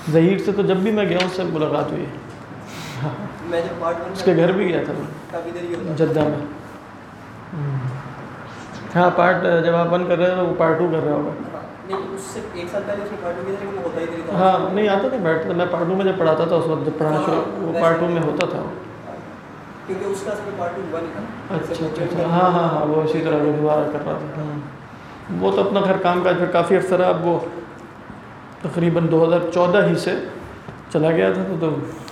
ظہیر سے تو جب بھی میں گیا ہوں اس سے ملاقات ہوئی ہے. میں جب پارٹ ون اس کے گھر بھی گیا تھا میں کافی دیر یہ ہوتا جدہ میں. ہاں پارٹ جب آپ 1 کر رہے ہیں تو وہ پارٹ 2 کر رہا ہوگا. نہیں اس سے 1 سال پہلے اس میں پارٹ ٹو کی تھی وہ ہوتا ہی نہیں تھا. ہاں نہیں آتا تھا بیٹھتا میں پارٹ 2 میں جب پڑھاتا تھا اس وقت جب پڑھانا شروع وہ پارٹ 2 میں ہوتا تھا. کیونکہ اس کا اس میں پارٹ 2 ہوا نہیں تھا. اچھا ہاں وہ اسی طرح دوبارہ کر رہا تھا. وہ تو اپنا گھر کام کاج پھر کافی عرصہ رہا. اب وہ تقریباً 2014 ہی سے چلا گیا تھا تو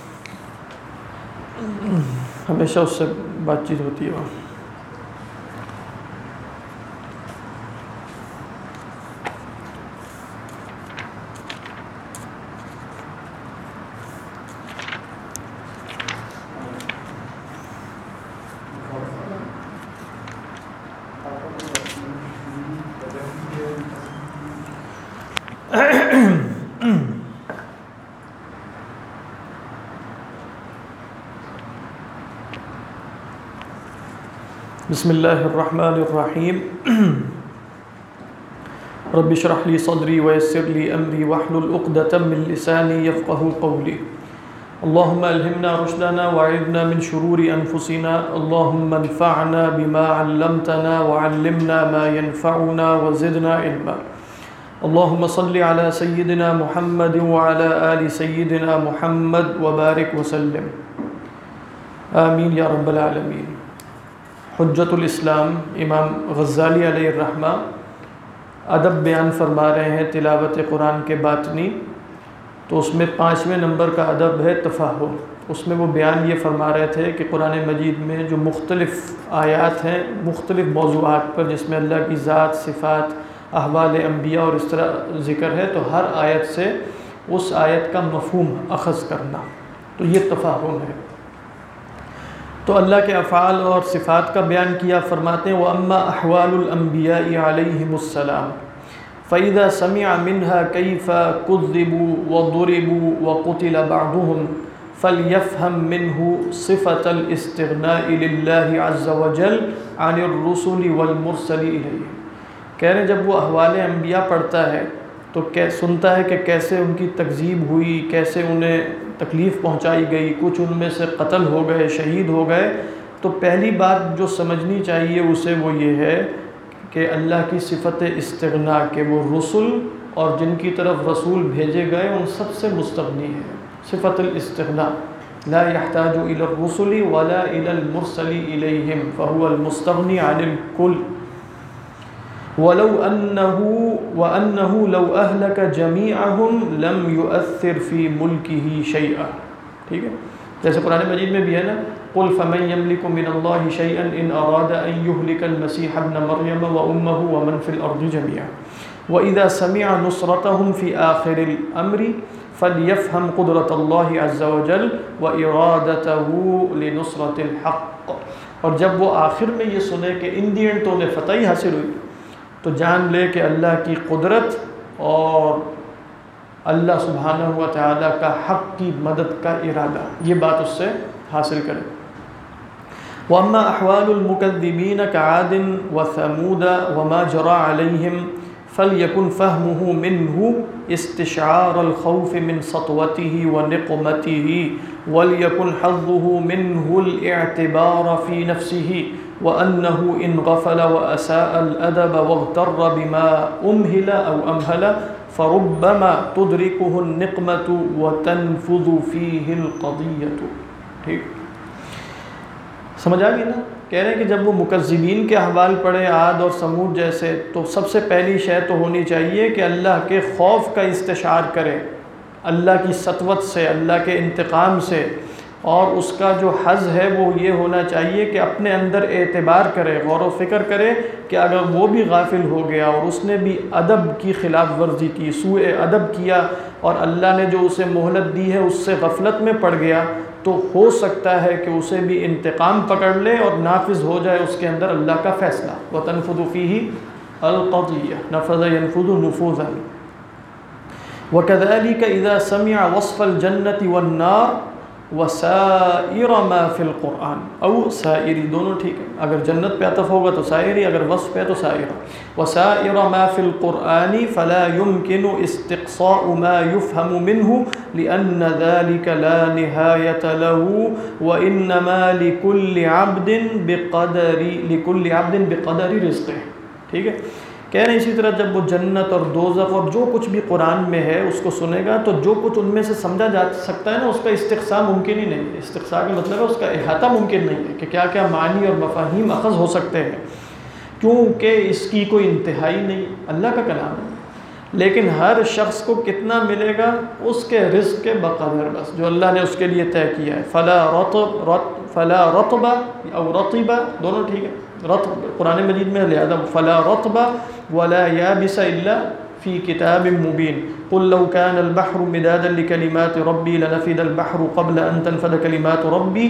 ہمیشہ اس سے بات چیت ہوتی ہے وہاں. بسم اللہ الرحمن الرحیم. رب اشرح لي صدری ويسر لي امری واحلل عقدۃ من لسانی یفقهوا قولی. اللهم الهمنا رشدنا وعذنا من شرور انفسنا. اللهم انفعنا بما علمتنا وعلمنا ما ينفعنا وزدنا علما. اللهم صل على سيدنا محمد وعلى آل سيدنا محمد وبارك وسلم. آمین یا رب العالمین. حجت الاسلام امام غزالی علیہ الرحمہ ادب بیان فرما رہے ہیں تلاوت قرآن کے باطنی. تو اس میں 5ویں نمبر کا ادب ہے تفاہم. اس میں وہ بیان یہ فرما رہے تھے کہ قرآن مجید میں جو مختلف آیات ہیں مختلف موضوعات پر جس میں اللہ کی ذات صفات احوال انبیاء اور اس طرح ذکر ہے تو ہر آیت سے اس آیت کا مفہوم اخذ کرنا تو یہ تفاہم ہے. تو اللہ کے افعال اور صفات کا بیان کیا. فرماتے ہیں وَأَمَّا أَحْوَالُ الْأَنْبِيَاءِ عَلَيْهِمُ السَّلَامُ فَإِذَا سَمِعَ مِنْهَا كَيْفَ كُذِّبُوا وَضُرِبُوا وَقُتِلَ بَعْضُهُمْ فَلْيَفْهَمْ مِنْهُ صِفَةَ الْإِسْتِغْنَاءِ لِلَّهِ عَزَّ وَجَلَّ عَنِ الرُّسُلِ وَالْمُرْسَلِ إِلَيْهِ. کہہ رہے جب وہ احوال انبیاء پڑھتا ہے تو سنتا ہے کہ کیسے ان کی تکذیب ہوئی, کیسے انہیں تکلیف پہنچائی گئی, کچھ ان میں سے قتل ہو گئے, شہید ہو گئے. تو پہلی بات جو سمجھنی چاہیے اسے وہ یہ ہے کہ اللہ کی صفت استغنا کہ وہ رسل اور جن کی طرف رسول بھیجے گئے ان سب سے مستغنی ہے. صفت الاستغنا لا يحتاج الى الرسل ولا الى المرسل اليهم فهو المستغني عن الكل. ولو وأنه لو أهلك جميعهم لم يؤثر في ملكه شيئا. ٹھیک ہے جیسے قرآن مجید میں بھی ہے نا قل فمن يملك من الله شيئا إن أراد أن يهلك المسيح ابن مريم وأمه ومن في الأرض جميعا وإذا سمع نصرتهم في آخر الأمر فليفهم قدرة الله عز وجل وإرادته لنصرة الحق. اور جب وہ آخر میں یہ سنے کہ ان دی اینڈ تو انہیں فتح ہی حاصل ہوئی تو جان لے کہ اللہ کی قدرت اور اللہ سبحانہ و تعالیٰ کا حق کی مدد کا ارادہ یہ بات اس سے حاصل کرے. وَأَمَّا أَحْوَالُ الْمُكَذِّبِينَ كَعَادٍ وَثَمُودَ وَمَا جَرَى عَلَيْهِمْ فَلْيَكُنْ فَهْمُهُ مِنْهُ اسْتِشْعَارَ الْخَوْفِ مِنْ سَطْوَتِهِ وَنِقْمَتِهِ وَلْيَكُنْ حَظُّهُ مِنْهُ الْاِعْتِبَارَ فِي نَفْسِهِ وَأَنَّهُ إِنْ غَفَلَ وَأَسَاءَ الْأَدَبَ وَاغْتَرَّ بِمَا أُمْهِلَ أَوْ أَمْهَلَ فَرُبَّمَا تُدْرِكُهُ النِّقْمَةُ وَتَنْفُذُ فِيهِ الْقَضِيَّةُ. ٹھیک سمجھ آ گئی نا. کہہ رہے ہیں کہ جب وہ مکذبین کے احوال پڑھے عاد اور سمود جیسے تو سب سے پہلی شے تو ہونی چاہیے کہ اللہ کے خوف کا استشعار کرے, اللہ کی سطوت سے, اللہ کے انتقام سے. اور اس کا جو حظ ہے وہ یہ ہونا چاہیے کہ اپنے اندر اعتبار کرے, غور و فکر کرے کہ اگر وہ بھی غافل ہو گیا اور اس نے بھی ادب کی خلاف ورزی کی, سوء ادب کیا اور اللہ نے جو اسے مہلت دی ہے اس سے غفلت میں پڑ گیا تو ہو سکتا ہے کہ اسے بھی انتقام پکڑ لے اور نافذ ہو جائے اس کے اندر اللہ کا فیصلہ. وَتَنْفُذُ فِيهِ الْقَضِيَّةُ نَفَذَ يَنْفُذُ نُفُوذًا. وَكَذَلِكَ إِذَا سَمِعَ وَصْفَ الْجَنَّةِ وَالنَّارِ وسائر ما فی القرآن، او سائری دونوں ٹھیک ہے، اگر جنت پہ عطف ہوگا تو سائری، اگر وصف پہ تو سائر. وسائر ما فی القرآن فلا يمكن استقصاء ما يفهم منه لأن ذلك لا نهاية له وإنما لكل عبد بقدر رزقه. ٹھیک ہے، کہہ رہے ہیں اسی طرح جب وہ جنت اور دوزخ اور جو کچھ بھی قرآن میں ہے اس کو سنے گا تو جو کچھ ان میں سے سمجھا جا سکتا ہے نا، اس کا استقصاء ممکن ہی نہیں ہے. استقصاء کا مطلب ہے اس کا احاطہ ممکن نہیں ہے کہ کیا کیا معنی اور مفاہیم اخذ ہو سکتے ہیں، کیونکہ اس کی کوئی انتہائی نہیں، اللہ کا کلام ہے. لیکن ہر شخص کو کتنا ملے گا؟ اس کے رزق کے بقدر، بس جو اللہ نے اس کے لیے طے کیا ہے. فلا رطب او رطب دونوں ٹھیک ہے، رطب قرآن مجید میں لہذا فلا رطب ولا یابس الا فی کتاب مبین. قل لو كان البحر مدادا لكلمات ربی لنفد البحر قبل ان تنفد كلمات ربی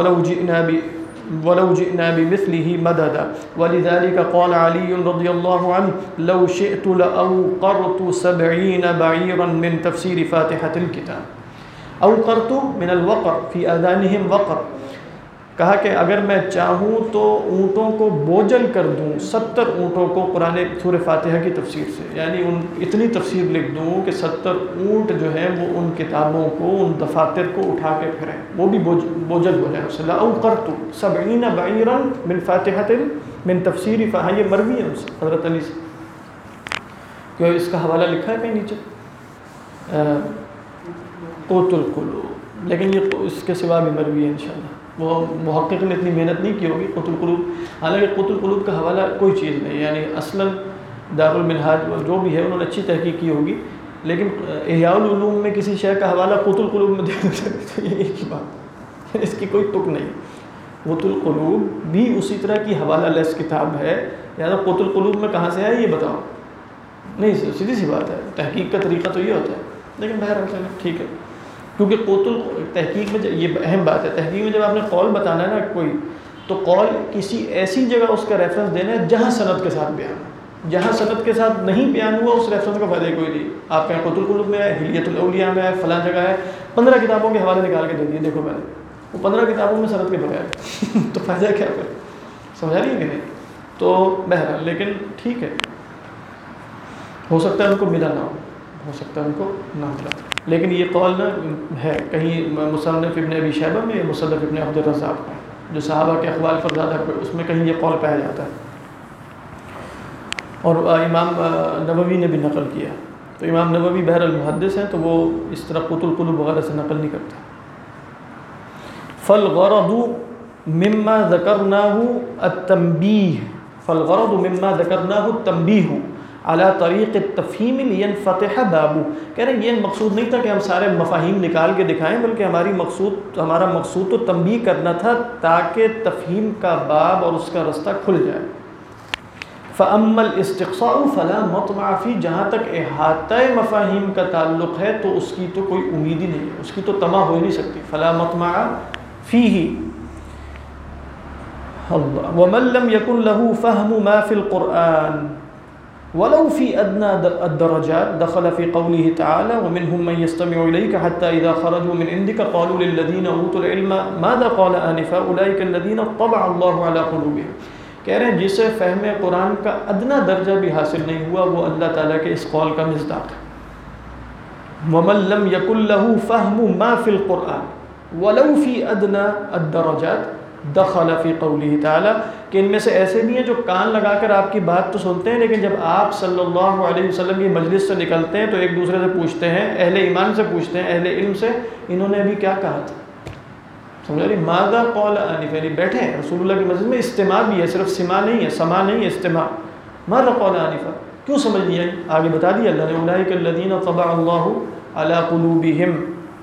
ولو جئنا بمثله مددا. ولذلك قال علي رضي الله عنه لو شئت لأوقرت 70 بعيرا من تفسير فاتحة الكتاب. اوقرت من الوقر في آذانهم وقر، کہا کہ اگر میں چاہوں تو اونٹوں کو بوجھل کر دوں، 70 اونٹوں کو قرآن سورہ فاتحہ کی تفسیر سے، یعنی اتنی تفسیر لکھ دوں کہ 70 اونٹ جو ہیں وہ ان کتابوں کو، ان دفاتر کو اٹھا کے پھریں، وہ بھی بوجھل ہو جائے. لأوقرت 70 بعیرا من فاتحة من تفسیر فاتحہ. یہ مروی ہے ان سے حضرت علی سے، کہ اس کا حوالہ لکھا ہے کہیں نیچے قوت القلوب، لیکن یہ اس کے سوا بھی مروی ہے انشاءاللہ. وہ محقق نے اتنی محنت نہیں کی ہوگی قوت القلوب، حالانکہ قوت القلوب کا حوالہ کوئی چیز نہیں، یعنی اصلاً دار المنہاج جو بھی ہے انہوں نے اچھی تحقیق کی ہوگی، لیکن احیاء العلوم میں کسی شے کا حوالہ قوت القلوب میں دے تو یہ ایک ہی بات، اس کی کوئی تک نہیں. قوت القلوب بھی اسی طرح کی حوالہ لیس کتاب ہے، لہٰذا قوت القلوب میں کہاں سے ہے یہ بتاؤ، نہیں سیدھی سی بات ہے. تحقیق کا طریقہ تو یہ ہوتا ہے، لیکن بہرحال ٹھیک ہے. کیونکہ تحقیق میں یہ اہم بات ہے، تحقیق میں جب آپ نے قول بتانا ہے نا کوئی، تو قول کسی ایسی جگہ اس کا ریفرنس دینا ہے جہاں سند کے ساتھ بیان ہے. جہاں سند کے ساتھ نہیں بیان ہوا اس ریفرنس کا فائدہ کوئی نہیں. آپ کہیں قوت القلوب میں ہے، حلیۃ الاولیاء میں ہے، فلاں جگہ ہے، 15 کتابوں کے حوالے نکال کے دے دیے، دیکھو میں نے وہ 15 کتابوں میں سند کے بغیر تو فائدہ کیا پھر؟ سمجھا رہی ہے کہ نہیں؟ تو بہرحال لیکن ٹھیک ہے، ہو سکتا ہے ان کو ملا نہ ہو سکتا ہے ان کو نہ ملا، لیکن یہ قول نہ ہے کہیں مصنف ابن ابی شیبہ میں، مصنف ابن عبد الرزاق میں، جو صحابہ کے اقوال پر زیادہ اس میں کہیں یہ قول پایا جاتا ہے. اور امام نووی نے بھی نقل کیا، تو امام نووی بہر المحدث ہیں تو وہ اس طرح قوت القلوب وغیرہ سے نقل نہیں کرتے. فالغرض مما ذکرناه التنبیہ، فالغرض مما ذکرناه التنبیہ علی طریق التفہیم لینفتح بابو. کہہ رہے ہیں یہ مقصود نہیں تھا کہ ہم سارے مفاہیم نکال کے دکھائیں، بلکہ ہمارا مقصود تو تنبیہ کرنا تھا تاکہ تفہیم کا باب اور اس کا رستہ کھل جائے. فَأَمَّا الْإِسْتِقْصَاءُ فَلَا مَطْمَعَ فِيهِ، جہاں تک احاطہ مفاہیم کا تعلق ہے تو اس کی تو کوئی امید ہی نہیں ہے، اس کی تو طمع ہو ہی نہیں سکتی. فَلَا مَطْمَعَ فِيهِ اللہ. وَمَن لَّمْ يَكُن لَّهُ فَهْمُ مَا فِي الْقُرْآنِ وَلَوْ فِي أَدْنَى الدَّرَجَاتِ دَخَلَ فِي قَوْلِهِ تَعَالَى وَمِنْهُم مَّن يَسْتَمِعُ إِلَيْكَ حَتَّى إِذَا خَرَجُوا مِنْ عِندِكَ قَالُوا لِلَّذِينَ أُوتُوا الْعِلْمَ مَاذَا قَالَ آنِفًا أُولَٰئِكَ الَّذِينَ طَبَعَ اللَّهُ عَلَىٰ قُلُوبِهِمْ. کہہ رہے ہیں جسے فہم قرآن کا ادنا درجہ بھی حاصل نہیں ہوا وہ اللہ تعالیٰ کے اس قول کا مصداق ہے. وَمَن لَّمْ يَكُن لَّهُ فَهْمُ مَا فِي الْقُرْآنِ وَلَوْ فِي أَدْنَى الدَّرَجَاتِ دخل فی قوله تعالی، کہ ان میں سے ایسے بھی ہیں جو کان لگا کر آپ کی بات تو سنتے ہیں، لیکن جب آپ صلی اللہ علیہ وسلم کی مجلس سے نکلتے ہیں تو ایک دوسرے سے پوچھتے ہیں، اہل ایمان سے پوچھتے ہیں، اہل علم سے، انہوں نے ابھی کیا کہا تھا. سمجھ رہی؟ ماذا قال آنفا، یعنی بیٹھے ہیں رسول اللہ کی مسجد میں، استماع بھی ہے، صرف سماع نہیں ہے، سماع نہیں ہے، استماع. ماذا قال آنفا، کیوں سمجھ لیا؟ آگے بتا دیا اللہ نے، اولئک الذین طبع اللہ علی قلوبہم.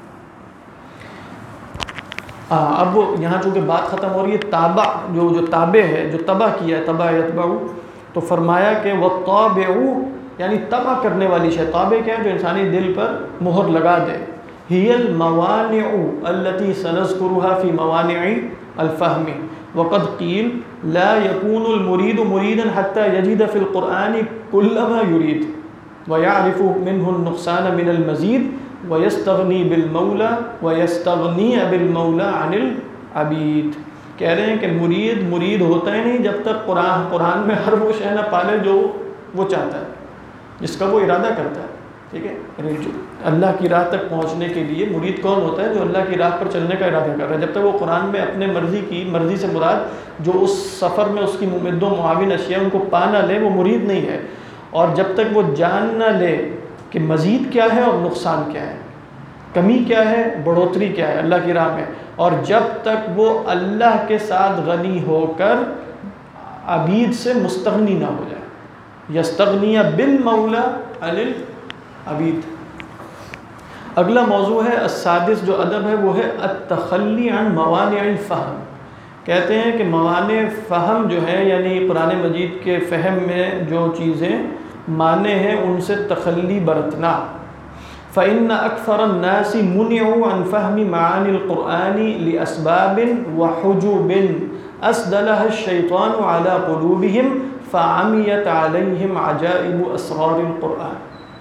اب یہاں چونکہ بات ختم ہو رہی ہے، تابع جو تابع ہے، جو تبع کیا ہے، تبع یتبع، تو فرمایا کہ والطابع یعنی تبع کرنے والی شے. تابع کیا ہے؟ جو انسانی دل پر مہر لگا دے. ہی الموانع التي سنذكرها في موانع الفهم. وقد قیل لا يكون المرید مريدا حتى يجد في القرآن كل ما يريد ويعرف منه النقصان من المزید وَيَسْتَغْنِي بِالْمَوْلَى وَيَسْتَغْنِيَ بِالْمَوْلَى عَنِ الْعَبِيدِ۔ کہہ رہے ہیں کہ مرید ہوتا ہی نہیں جب تک قرآن میں ہر وہ شے نہ پالے جو وہ چاہتا ہے، جس کا وہ ارادہ کرتا ہے، ٹھیک ہے؟ یعنی جو اللہ کی راہ تک پہنچنے کے لیے مرید کون ہوتا ہے؟ جو اللہ کی راہ پر چلنے کا ارادہ کر رہا ہے۔ جب تک وہ قرآن میں اپنے مرضی سے مراد جو اس سفر میں اس کی ممد و معاون اشیاء ان کو پا نہ لے، وہ مرید نہیں ہے۔ اور جب تک وہ جان نہ لے کہ مزید کیا ہے اور نقصان کیا ہے، کمی کیا ہے، بڑھوتری کیا ہے اللہ کی راہ میں، اور جب تک وہ اللہ کے ساتھ غنی ہو کر عبید سے مستغنی نہ ہو جائے۔ یستغنی بالمولا عن العبید۔ اگلا موضوع ہے السادس، جو ادب ہے وہ ہے التخلی عن موانع الفہم۔ کہتے ہیں کہ موانع فہم جو ہے، یعنی قرآن مجید کے فہم میں جو چیزیں مانع ہیں ان سے تخلی برتنا۔ فإن أكثر الناس منعوا عن فهم معاني القرآن لأسباب وحجب أسدلها الشيطان على قلوبهم فعميت عليهم عجائب أسرار القرآن۔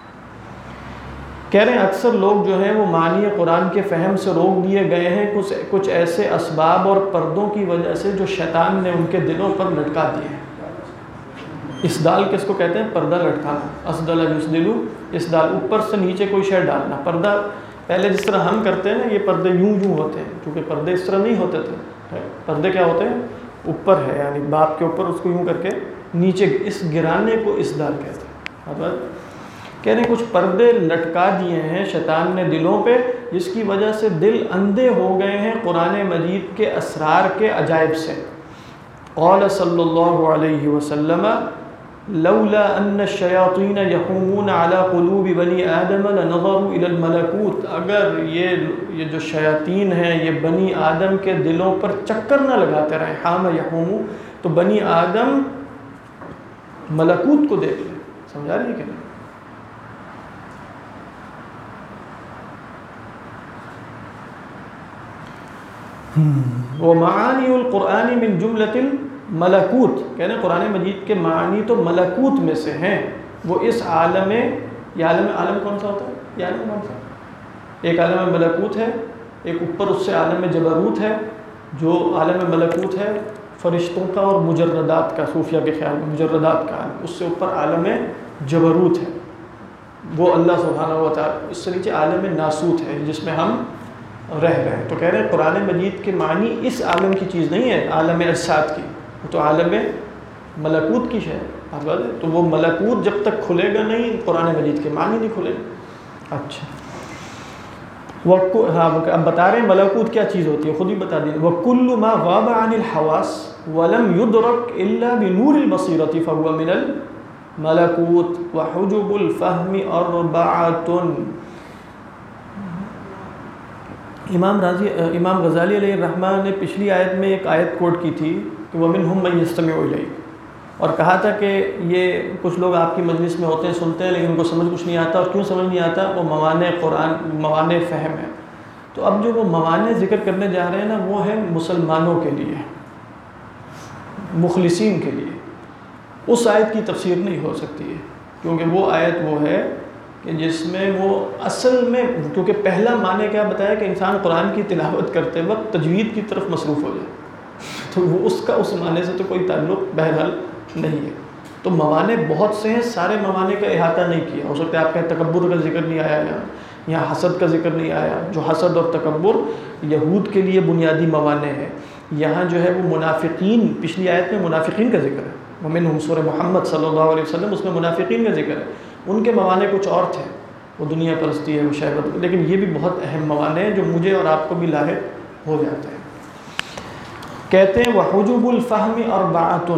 کہہ رہے ہیں اکثر لوگ جو ہیں وہ معنی قرآن کے فہم سے روک دیے گئے ہیں کچھ ایسے اسباب اور پردوں کی وجہ سے جو شیطان نے ان کے دلوں پر لٹکا دیے ہیں۔ اسدال کس کو کہتے ہیں؟ پردہ لٹکانا۔ اسدل یسدل، اسدال اوپر سے نیچے کوئی شے ڈالنا۔ پردہ پہلے جس طرح ہم کرتے ہیں نا، یہ پردے یوں ہوتے ہیں، کیونکہ پردے اس طرح نہیں ہوتے تھے۔ پردے کیا ہوتے ہیں؟ اوپر ہے، یعنی باپ کے اوپر اس کو یوں کر کے نیچے، اس گرانے کو اسدال کہتے ہیں۔ کہہ رہے ہیں کچھ پردے لٹکا دیے ہیں شیطان نے دلوں پہ، جس کی وجہ سے دل اندھے ہو گئے ہیں قرآن مجید کے اسرار کے عجائب سے۔ قال صلی اللہ علیہ وسلم لولا ان الشیاطین یحومون علی قلوب بنی آدم لنظروا الی الملکوت۔ اگر یہ جو شیاطین ہیں یہ بنی آدم کے دلوں پر چکر نہ لگاتے رہے، حام یحوم، تو بنی آدم ملکوت کو دیکھ لیں۔ سمجھا رہی ہے کہ نہیں؟ ومعانی القرآن من جملۃ الملکوت، کہنے قرآن مجید کے معانی تو ملکوت میں سے ہیں۔ وہ اس عالم، یہ عالم کون سا ہوتا ہے؟ یہ عالم کون سا؟ ایک عالم ملکوت ہے، ایک اوپر اس سے عالم جبروت ہے۔ جو عالم ملکوت ہے فرشتوں کا اور مجردات کا، صوفیہ کے خیال میں مجردات کا عالم، اس سے اوپر عالم جبروت ہے، وہ اللہ سبحانہ و تعالیٰ۔ اس سے نیچے عالم ناسوت ہے جس میں ہم رہ رہے ہیں۔ تو کہہ رہے ہیں قرآن مجید کے معنی اس عالم کی چیز نہیں ہے، عالم اجساد کی، وہ تو عالم ملکوت کی ہے۔ تو وہ ملکوت جب تک کھلے گا نہیں، قرآن مجید کے معنی نہیں کھلے گا۔ اچھا، ہاں اب بتا رہے ہیں ملکوت کیا چیز ہوتی ہے، خود ہی بتا دیں۔ وَكُلُّ مَا غَابَ عَنِ الْحَوَاسِ وَلَمْ يُدْرَكْ إِلَّا بِنُورِ الْبَصِيرَةِ فَهُوَ مِنَ الْمَلَكُوتِ وَحُجُبُ الْفَهْمِ أَرْبَعَةٌ۔ امام غزالی علیہ الرحمٰن نے پچھلی آیت میں ایک آیت کوٹ کی تھی کہ وَمِنْهُمْ مَن يَسْتَمِعُ إِلَيْكَ، اور کہا تھا کہ یہ کچھ لوگ آپ کی مجلس میں ہوتے ہیں، سنتے ہیں، لیکن ان کو سمجھ کچھ نہیں آتا۔ اور کیوں سمجھ نہیں آتا؟ وہ موانع قرآن، موانع فہم ہے۔ تو اب جو وہ موانع ذکر کرنے جا رہے ہیں نا، وہ ہے مسلمانوں کے لیے، مخلصین کے لیے۔ اس آیت کی تفسیر نہیں ہو سکتی ہے، کیونکہ وہ آیت وہ ہے کہ جس میں وہ اصل میں، کیونکہ پہلا معنی کیا بتایا کہ انسان قرآن کی تلاوت کرتے وقت تجوید کی طرف مصروف ہو جائے، تو وہ اس کا اس معنی سے تو کوئی تعلق بہرحال نہیں ہے۔ تو موانع بہت سے ہیں، سارے موانع کا احاطہ نہیں کیا۔ ہو سکتا ہے آپ کا تکبر کا ذکر نہیں آیا یہاں حسد کا ذکر نہیں آیا، جو حسد اور تکبر یہود کے لیے بنیادی موانع ہے۔ یہاں جو ہے وہ منافقین، پچھلی آیت میں منافقین کا ذکر ہے، ومنہم سورہ محمد صلی اللہ علیہ وسلم، اس میں منافقین کا ذکر ہے۔ ان کے موانع کچھ اور تھے، وہ دنیا پرستی ہے، وہ شہوت، لیکن یہ بھی بہت اہم موانع ہیں جو مجھے اور آپ کو بھی لاحق ہو جاتے ہیں۔ کہتے ہیں وحجب الفہم اربعۃ،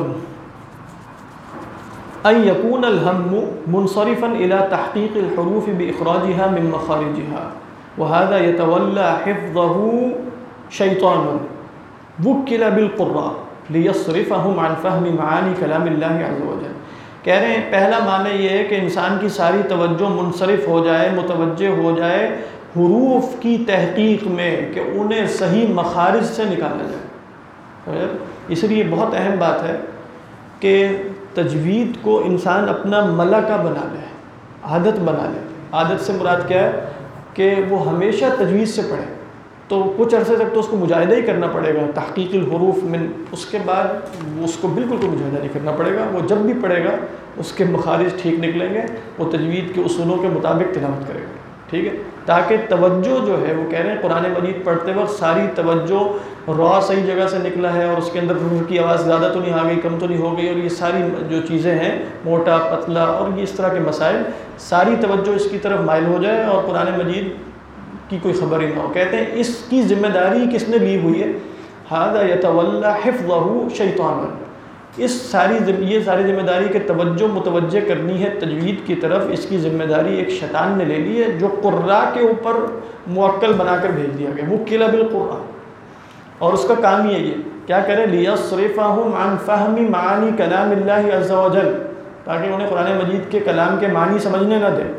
ان یکون الہم منصرفا الی تحقیق الحروف باخراجها من مخارجها وهذا يتولى حفظه شیطان وکل بالقراء لیصرفهم عن فهم معانی کلام اللہ عز وجل۔ کہہ رہے ہیں پہلا معنی یہ ہے کہ انسان کی ساری توجہ منصرف ہو جائے، متوجہ ہو جائے حروف کی تحقیق میں، کہ انہیں صحیح مخارج سے نکالا جائے۔ اس لیے بہت اہم بات ہے کہ تجوید کو انسان اپنا ملکہ بنا لے، عادت بنا لے۔ عادت سے مراد کیا ہے؟ کہ وہ ہمیشہ تجوید سے پڑھے، تو کچھ عرصے تک تو اس کو مجاہدہ ہی کرنا پڑے گا، تحقیق الحروف من، اس کے بعد اس کو بالکل کوئی مجاہدہ نہیں کرنا پڑے گا، وہ جب بھی پڑھے گا اس کے مخارج ٹھیک نکلیں گے، وہ تجوید کے اصولوں کے مطابق تلاوت کرے گا، ٹھیک ہے، تاکہ توجہ جو ہے، وہ کہہ رہے ہیں قرآن مجید پڑھتے وقت ساری توجہ را صحیح جگہ سے نکلا ہے، اور اس کے اندر روح کی آواز زیادہ تو نہیں آ گئی، کم تو نہیں ہو گئی، اور یہ ساری جو چیزیں ہیں موٹا پتلا اور یہ اس طرح کے مسائل، ساری توجہ اس کی طرف مائل ہو جائے اور قرآن مجید کی کوئی خبر ہی نہ ہو۔ کہتے ہیں اس کی ذمہ داری کس نے لی ہوئی ہے؟ ھذا یتولی حفظہ شیطان، یہ ساری ذمہ داری کے توجہ متوجہ کرنی ہے تجوید کی طرف، اس کی ذمہ داری ایک شیطان نے لے لی ہے، جو قراء کے اوپر موکل بنا کر بھیج دیا گیا، وکل بالقراء، اور اس کا کام یہ کیا کرے؟ لیصرفہم عن فہم معانی کلام اللہ عز وجل، تاکہ انہیں قرآن مجید کے کلام کے معنی سمجھنے نہ دے۔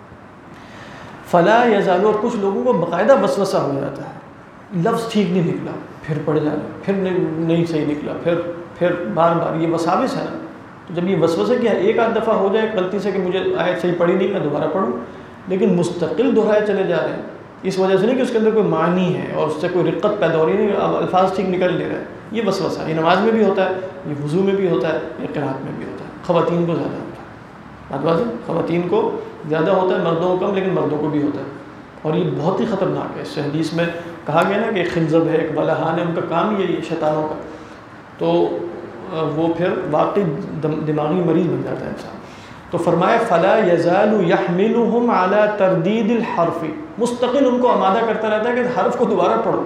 فلا یزال، اور کچھ لوگوں کو باقاعدہ وسوسہ ہو جاتا ہے، لفظ ٹھیک نہیں نکلا پھر پڑھ جانا، پھر نہیں صحیح نکلا، پھر بار بار، یہ وساوس ہے نا، تو جب یہ وسوسے کیا ایک آدھ دفعہ ہو جائے غلطی سے کہ مجھے آیت صحیح پڑھی نہیں، میں دوبارہ پڑھوں، لیکن مستقل دہرائے چلے جا رہے ہیں، اس وجہ سے نہیں کہ اس کے اندر کوئی معنی ہے اور اس سے کوئی رقت پیدا ہو رہی نہیں، اب الفاظ ٹھیک نکل لے رہے ہیں، یہ وسوسہ ہے، یہ نماز میں بھی ہوتا ہے، یہ وضو میں بھی ہوتا ہے، یہ قرات میں بھی ہوتا ہے، خواتین کو زیادہ ہوتا ہے، بات واضح، خواتین کو زیادہ ہوتا ہے، مردوں کو کم، لیکن مردوں کو بھی ہوتا ہے، اور یہ بہت ہی خطرناک ہے، اس سے حدیث میں کہا گیا نا کہ ایک خنزب ہے، ایک بلہان ہے، ان کا کام یہی ہے شیطانوں کا، تو وہ پھر واقعی دماغی مریض بن جاتا ہے انسان۔ تو فرمایا فلا یزال یحملہم علی تردید الحرف، مستقل ان کو آمادہ کرتا رہتا ہے کہ حرف کو دوبارہ پڑھو،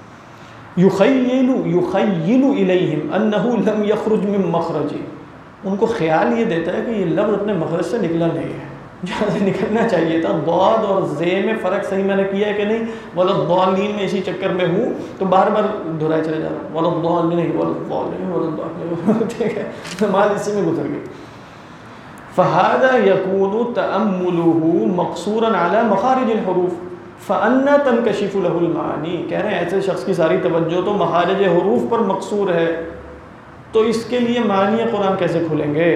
یخیل الیہم انہ لم یخرج من مخرجہ، ان کو خیال یہ دیتا ہے کہ یہ لفظ اپنے مخرج سے نکلا نہیں ہے جہاں سے نکلنا چاہیے تھا، ضاد اور زے میں فرق صحیح میں نے کیا ہے کہ نہیں، وللضالین میں اسی چکر میں ہوں تو بار بار دہرائے چلے جا رہا ہوں، وللضالین نہیں، وللضالین، ٹھیک ہے، نماز اسی میں گزر گئی۔ فہذا یکون تأملہ مقصورا علی مخارج الحروف فأنا تنکشف له المعانی، کہہ رہے ہیں ایسے شخص کی ساری توجہ تو مخارج حروف پر مقصور ہے، تو اس کے لیے معنی قرآن کیسے کھلیں گے؟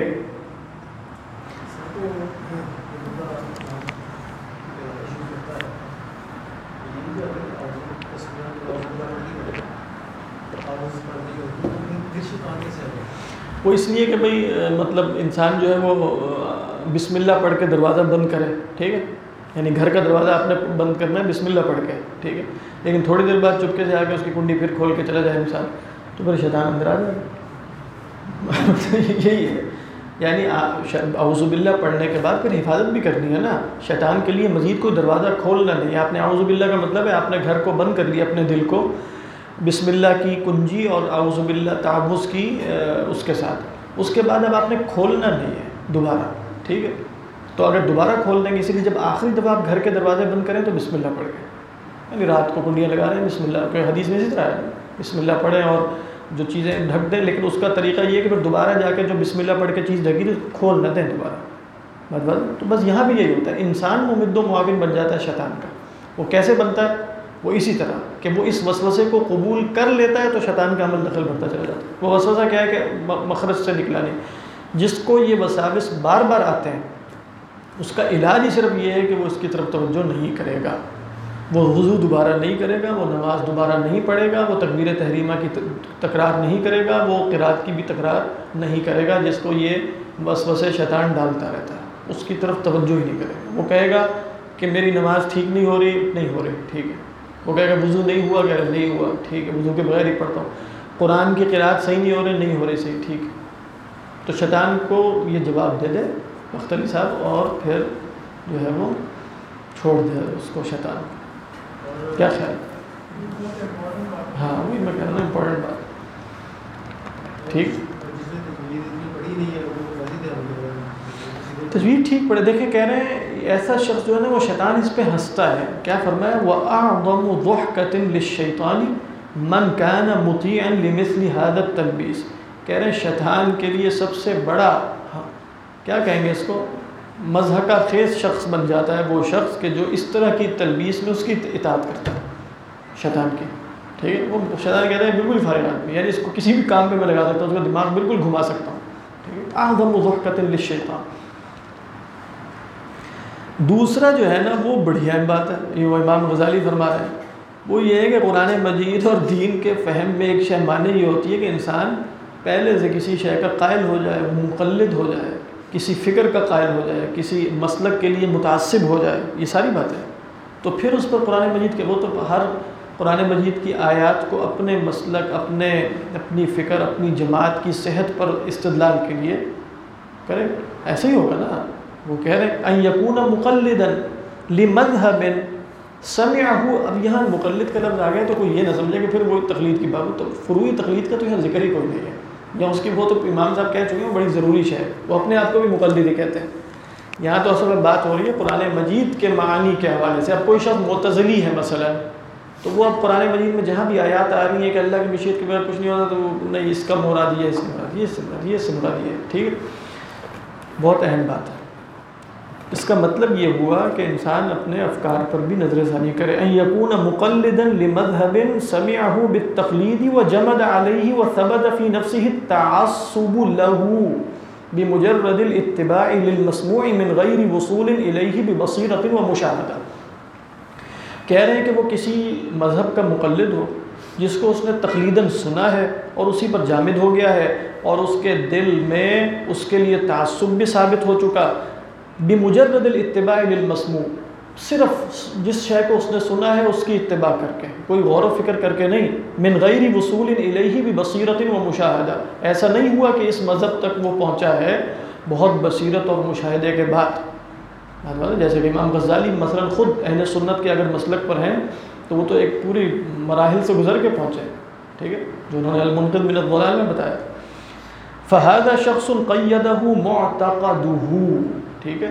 وہ اس لیے کہ بھئی مطلب انسان جو ہے وہ بسم اللہ پڑھ کے دروازہ بند کرے، ٹھیک ہے، یعنی گھر کا دروازہ آپ نے بند کرنا ہے بسم اللہ پڑھ کے، ٹھیک ہے، لیکن تھوڑی دیر بعد چپکے سے آ کے اس کی کنڈی پھر کھول کے چلا جائے انسان، تو پھر شیطان اندر آ جائے گا۔ یہی ہے، یعنی اعوذ باللہ پڑھنے کے بعد پھر حفاظت بھی کرنی ہے نا، شیطان کے لیے مزید کوئی دروازہ کھولنا نہیں ہے، آپ نے اعوذ باللہ کا مطلب ہے آپ نے گھر کو بند کر لیا، اپنے دل کو بسم اللہ کی کنجی اور اعوذ باللہ تعوذ کی اس کے ساتھ، اس کے بعد اب آپ نے کھولنا نہیں ہے دوبارہ، ٹھیک ہے، تو اگر دوبارہ کھول دیں گے، اسی لیے جب آخری دفعہ آپ گھر کے دروازے بند کریں تو بسم اللہ پڑھ کے، یعنی رات کو کنڈیاں لگا رہے ہیں بسم اللہ، کوئی حدیث میں اسی طرح ہے بسم اللہ پڑھیں اور جو چیزیں ڈھک دیں، لیکن اس کا طریقہ یہ ہے کہ پھر دوبارہ جا کے جو بسم اللہ پڑھ کے چیز ڈھکی تو کھول نہ دیں دوبارہ، تو بس یہاں بھی یہی ہوتا ہے، انسان ممد و معاون بن جاتا ہے شیطان کا، وہ کیسے بنتا ہے؟ وہ اسی طرح کہ وہ اس وسوسے کو قبول کر لیتا ہے تو شیطان کا عمل دخل بڑھتا چلا جاتا ہے، وہ وسوسہ کیا ہے کہ مخرج سے نکلا نہیں، جس کو یہ وساوس بار بار آتے ہیں اس کا علاج ہی صرف یہ ہے کہ وہ اس کی طرف توجہ نہیں کرے گا، وہ وضو دوبارہ نہیں کرے گا، وہ نماز دوبارہ نہیں پڑھے گا، وہ تکبیر تحریمہ کی تکرار نہیں کرے گا، وہ قرات کی بھی تکرار نہیں کرے گا، جس کو یہ وسوسے شیطان ڈالتا رہتا ہے اس کی طرف توجہ ہی نہیں کرے گا، وہ کہے گا کہ میری نماز ٹھیک نہیں ہو رہی، ٹھیک ہے، وہ کہے گا وضو نہیں ہوا، کہہ رہا نہیں ہوا، ٹھیک ہے، وضو کے بغیر ہی پڑھتا ہوں، قرآن کی قرات صحیح نہیں ہو رہی صحیح، ٹھیک ہے، تو شیطان کو یہ جواب دے دے مختلف صاحب، اور پھر جو ہے وہ چھوڑ دے اس کو شیطان، کیا خیال؟ ہاں وہی میں کہہ رہا ہوں امپورٹنٹ بات، ٹھیک، تجوید ٹھیک پڑھے، دیکھیں کہہ رہے ہیں ایسا شخص جو ہے نا وہ شیطان اس پہ ہنستا ہے، کیا فرمایا وَأَعْظَمُ ضُحْكَةٍ لِلشَّيْطَانِ مَنْ كَانَ مُطِيعًا لِمِثْلِ هَذَا التَّلْبِيسِ، کہہ رہے ہیں شیطان کے لیے سب سے بڑا کیا کہیں گے اس کو مضحکہ خیز شخص بن جاتا ہے وہ شخص کہ جو اس طرح کی تلبیس میں اس کی اطاعت کرتا ہے شیطان کی، ٹھیک ہے، وہ شیطان کہتا ہے بالکل فارغ آدمی، یعنی اس کو کسی بھی کام پہ میں لگا دیتا ہوں، اس کا دماغ بالکل گھما سکتا ہوں، ٹھیک ہے، اعظم ضحکۃ للشیطان دوسرا جو ہے نا وہ بڑھیا بات ہے، یہ وہ امام غزالی فرما رہے ہیں، وہ یہ ہے کہ قرآن مجید اور دین کے فہم میں ایک شے معنی یہ ہوتی ہے کہ انسان پہلے سے کسی شے کا قائل ہو جائے، مقلد ہو جائے، کسی فکر کا قائل ہو جائے، کسی مسلک کے لیے متعصب ہو جائے، یہ ساری باتیں، تو پھر اس پر قرآن مجید کے وہ تو ہر قرآن مجید کی آیات کو اپنے مسلک، اپنی فکر، اپنی جماعت کی صحت پر استدلال کے لیے کرے، ایسے ہی ہوگا نا۔ وہ کہہ رہے ہیں ان یکون مقلدا لمذہب سمعہ، اب یہاں مقلد کا لفظ آ گیا تو کوئی یہ نہ سمجھے کہ پھر وہ تقلید کی بات، تو فروعی تقلید کا تو یہاں ذکر ہی کوئی نہیں ہے، یا اس کی وہ تو امام صاحب کہہ چکے ہیں بڑی ضروری شے ہے، وہ اپنے آپ کو بھی مقلد ہی کہتے ہیں۔ یہاں تو اصل میں بات ہو رہی ہے قرآن مجید کے معانی کے حوالے سے۔ اب کوئی شخص معتزلی ہے مثلا، تو وہ اب قرآن مجید میں جہاں بھی آیات آ رہی ہیں کہ اللہ کی مشیت کے بغیر کچھ نہیں ہوتا، تو وہ نہیں اس کا مراد یہ، اس کا مراد یہ، اس سے مراد یہ، اس سے مراد یہ، ٹھیک ہے، بہت اہم بات ہے۔ اس کا مطلب یہ ہوا کہ انسان اپنے افکار پر بھی نظر ثانی کرے۔ ان یکون مقلدا لمذہب سمعہ بالتقلید وجمد علیہ وثبت فی نفسہ التعصب له بمجرد الاتباع للمسموع من غیر وصول الیہ ببصیرۃ ومشاہدہ۔ کہہ رہے ہیں کہ وہ کسی مذہب کا مقلد ہو جس کو اس نے تقلیداً سنا ہے اور اسی پر جامد ہو گیا ہے، اور اس کے دل میں اس کے لیے تعصب بھی ثابت ہو چکا، بمجرد الاتباع للمسموع، صرف جس شے کو اس نے سنا ہے اس کی اتباع کر کے، کوئی غور و فکر کر کے نہیں، من غیر وصول الیہ ببصیرۃ ومشاہدہ، ایسا نہیں ہوا کہ اس مذہب تک وہ پہنچا ہے بہت بصیرت اور مشاہدے کے بعد۔ جیسے کہ امام غزالی مثلا خود اہل سنت کے اگر مسلک پر ہیں تو وہ تو ایک پوری مراحل سے گزر کے پہنچے، ٹھیک ہے، جو انہوں نے المنقذ من الضلال میں بتایا۔ فہذا شخص قیدہ معتقدہ، ٹھیک ہے،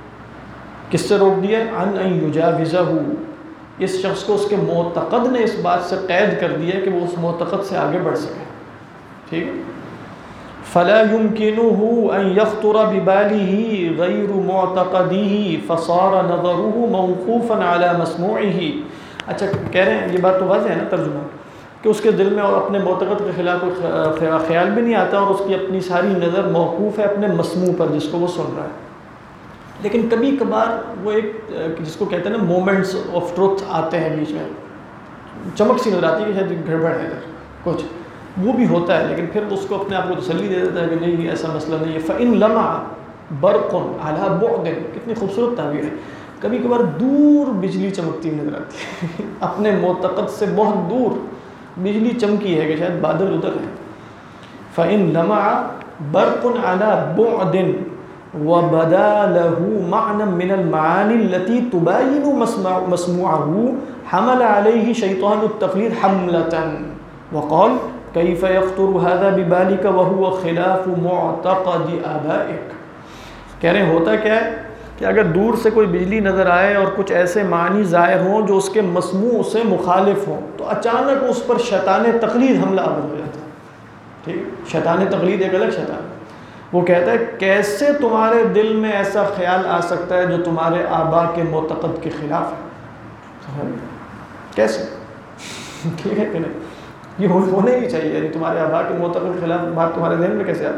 کس سے روک دیا؟ عن ان یجاوزہ، اس شخص کو اس کے معتقد نے اس بات سے قید کر دیا کہ وہ اس معتقد سے آگے بڑھ سکے، ٹھیک ہے۔ فلا يمكنه ان يخطر بباله غير معتقده فصار نظره موقوفا على مسموعه۔ اچھا کہہ رہے ہیں یہ بات تو واضح ہے نا ترجمہ، کہ اس کے دل میں اور اپنے معتقد کے خلاف کوئی خیال بھی نہیں آتا، اور اس کی اپنی ساری نظر موقوف ہے اپنے مسموع پر جس کو وہ سن رہا ہے۔ لیکن کبھی کبھار وہ ایک جس کو کہتے ہیں نا مومنٹس آف ٹروتھ آتے ہیں بیچ میں، چمک سی نظر آتی ہے کہ شاید گڑبڑ ہے ادھر کچھ، وہ بھی ہوتا ہے، لیکن پھر اس کو اپنے آپ کو تسلی دے دیتا ہے کہ نہیں ایسا مسئلہ نہیں ہے۔ فَإِن لَمَعَ بَرْقٌ عَلَى بُعْدٍ، کتنی خوبصورت تعبیر ہے، کبھی کبھار دور بجلی چمکتی نظر آتی ہے اپنے معتقد سے بہت دور بجلی چمکی ہے کہ شاید بادل ادھر ہے۔ فَإِن لَمَعَ بَرْقٌ عَلَى بُعْدٍ وَبَدَا لَهُ مَعْنًى مِنَ الْمَعَانِي الَّتِي تُبَايِنُ مَسْمُوعَهُ حَمَلَ عَلَيْهِ شَيْطَانُ التَّقْلِيدِ حَمْلَةً وَقَالَ كيف يخطر هذا ببالك وهو خلاف معتقد آبائك۔ کہہ رہے ہیں ہوتا کیا ہے کہ اگر دور سے کوئی بجلی نظر آئے اور کچھ ایسے معنی ظاہر ہوں جو اس کے مسموع سے مخالف ہوں، تو اچانک اس پر شیطان تقلید حملہ آور ہو جاتا ہے، ٹھیک، شیطان تقلید ایک الگ شیطان، وہ کہتا ہے کیسے تمہارے دل میں ایسا خیال آ سکتا ہے جو تمہارے آبا کے معتقد کے خلاف ہے، کیسے، ٹھیک ہے کہ نہیں، یہ ہونے ہی چاہیے، یعنی تمہارے آبا کے معتقد کے خلاف بات تمہارے ذہن میں کیسے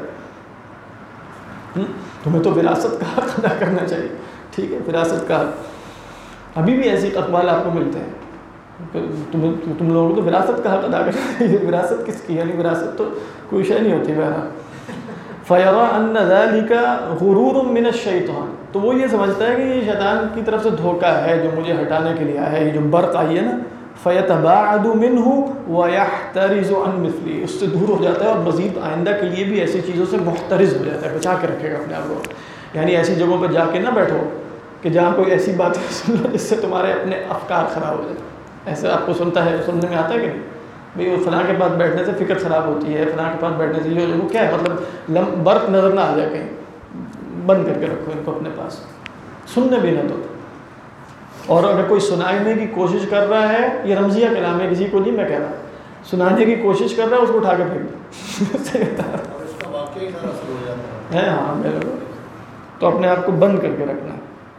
آتی؟ تمہیں تو وراثت کا حق ادا کرنا چاہیے، ٹھیک ہے، وراثت کا حق، ابھی بھی ایسی اقوال آپ کو ملتے ہیں، تم لوگوں کو تو وراثت کا حق ادا کرنا چاہیے، وراثت کس کی، یعنی وراثت تو کوئی شے نہیں ہوتی بہرحال۔ فَيَرَى أَنَّ ذَلِكَ غُرُورٌ مِّنَ الشَّيْطَانِ، تو وہ یہ سمجھتا ہے کہ یہ شیطان کی طرف سے دھوکہ ہے جو مجھے ہٹانے کے لیے آیا ہے، یہ جو برق آئی ہے نا، فَيَتَبَاعَدُ مِنْهُ وَيَحْتَرِزُ عَنْ مِثْلِهِ، اس سے دور ہو جاتا ہے اور مزید آئندہ کے لیے بھی ایسی چیزوں سے محترز ہو جاتا ہے، بچا کے رکھے گا اپنے آپ کو، یعنی ایسی جگہوں پہ جا کے نہ بیٹھو کہ جہاں کوئی ایسی بات سن لو جس سے تمہارے اپنے افکار خراب ہو جائے۔ ایسے آپ کو سننے میں آتا ہے کہ نہیں، بھئی وہ فلاں کے پاس بیٹھنے سے فکر خراب ہوتی ہے، فلاں کے پاس بیٹھنے سے یہ وہ کیا ہے، مطلب برق نظر نہ آ جائے کہیں، بند کر کے رکھو ان کو اپنے پاس، سننے بھی نہ دو، اور اگر کوئی سنانے کی کوشش کر رہا ہے، یہ رمزیہ کلام ہے، کسی کو نہیں میں کہہ رہا، سنانے کی کوشش کر رہا ہے اس کو اٹھا کے پھینک دو، ہاں بالکل، تو اپنے آپ کو بند کر کے رکھنا۔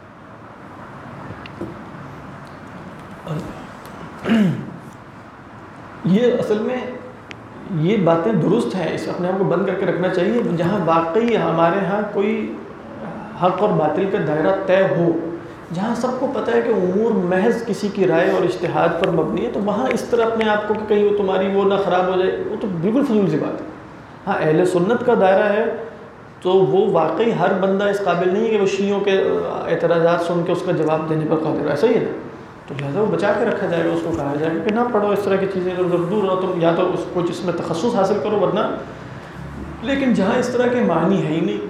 یہ اصل میں یہ باتیں درست ہیں، اس اپنے آپ کو بند کر کے رکھنا چاہیے جہاں واقعی ہمارے ہاں کوئی حق اور باطل کا دائرہ طے ہو، جہاں سب کو پتہ ہے کہ امور محض کسی کی رائے اور اجتہاد پر مبنی ہے، تو وہاں اس طرح اپنے آپ کو کہ کہیں وہ تمہاری وہ نہ خراب ہو جائے، وہ تو بالکل فضول سی بات ہے۔ ہاں اہل سنت کا دائرہ ہے تو وہ واقعی ہر بندہ اس قابل نہیں ہے کہ وہ شیعوں کے اعتراضات سن کے اس کا جواب دینے پر قادر ہے، ایسا ہی ہے نا، تو لہٰذا وہ بچا کے رکھا جائے گا، اس کو کہا جائے گا کہ نہ پڑھو اس طرح کی چیزیں، دور رہو تم، یا تو اس کو جس میں تخصص حاصل کرو ورنہ۔ لیکن جہاں اس طرح کے معنی ہے ہی نہیں،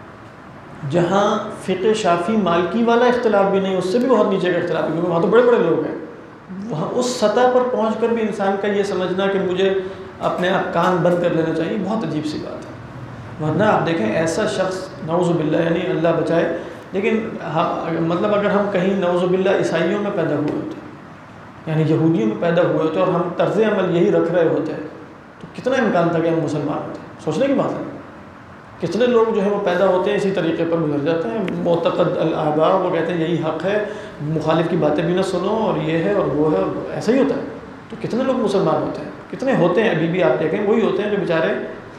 جہاں فقہ شافی مالکی والا اختلاف بھی نہیں، اس سے بھی بہت نیچے کا اختلاف ہے، کیونکہ وہاں تو بڑے بڑے لوگ ہیں، وہاں اس سطح پر پہنچ کر بھی انسان کا یہ سمجھنا کہ مجھے اپنے آپ کان بند کر لینا چاہیے، بہت عجیب سی بات ہے۔ ورنہ آپ دیکھیں ایسا شخص نعوذ باللہ، یعنی اللہ بچائے، لیکن مطلب اگر ہم کہیں نعوذ باللہ عیسائیوں میں پیدا ہوئے ہوتے، یعنی یہودیوں میں پیدا ہوئے ہوتے اور ہم طرز عمل یہی رکھ رہے ہوتے تو کتنا امکان تھا کہ ہم مسلمان ہوتے؟ سوچنے کی بات ہے۔ کتنے لوگ جو ہے وہ پیدا ہوتے ہیں اسی طریقے پر گزر جاتے ہیں، معتقد الآباء، وہ کہتے ہیں یہی حق ہے، مخالف کی باتیں بھی نہ سنو، اور یہ ہے اور وہ ہے، ایسا ہی ہوتا ہے۔ تو کتنے لوگ مسلمان ہوتے ہیں، کتنے ہوتے ہیں ابھی بھی، آپ دیکھیں وہی ہوتے ہیں جو بیچارے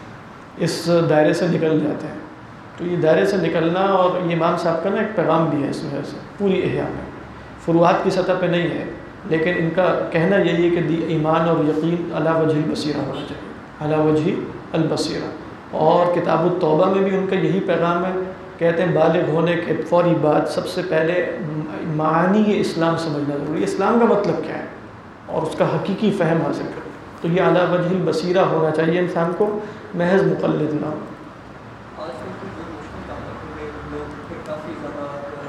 اس دائرے سے نکل جاتے ہیں۔ تو یہ دائرے سے نکلنا، اور یہ امام صاحب کا نا ایک پیغام بھی ہے اس وجہ سے پوری احیاء میں، فروعات کی سطح پہ نہیں ہے، لیکن ان کا کہنا یہی ہے کہ ایمان اور یقین علی وجہ البصیرہ ہونا چاہیے، علی وجہ البصیرہ۔ اور کتاب التوبہ میں بھی ان کا یہی پیغام ہے، کہتے ہیں بالغ ہونے کے فوری بعد سب سے پہلے معانی اسلام سمجھنا ضروری ہے، اسلام کا مطلب کیا ہے اور اس کا حقیقی فہم حاصل کرو۔ تو یہ علی وجہ البصیرہ ہونا چاہیے انسان کو، محض مقلد نہ ہو۔ آج کل کی جو مشکل کام لوگ کافی زیادہ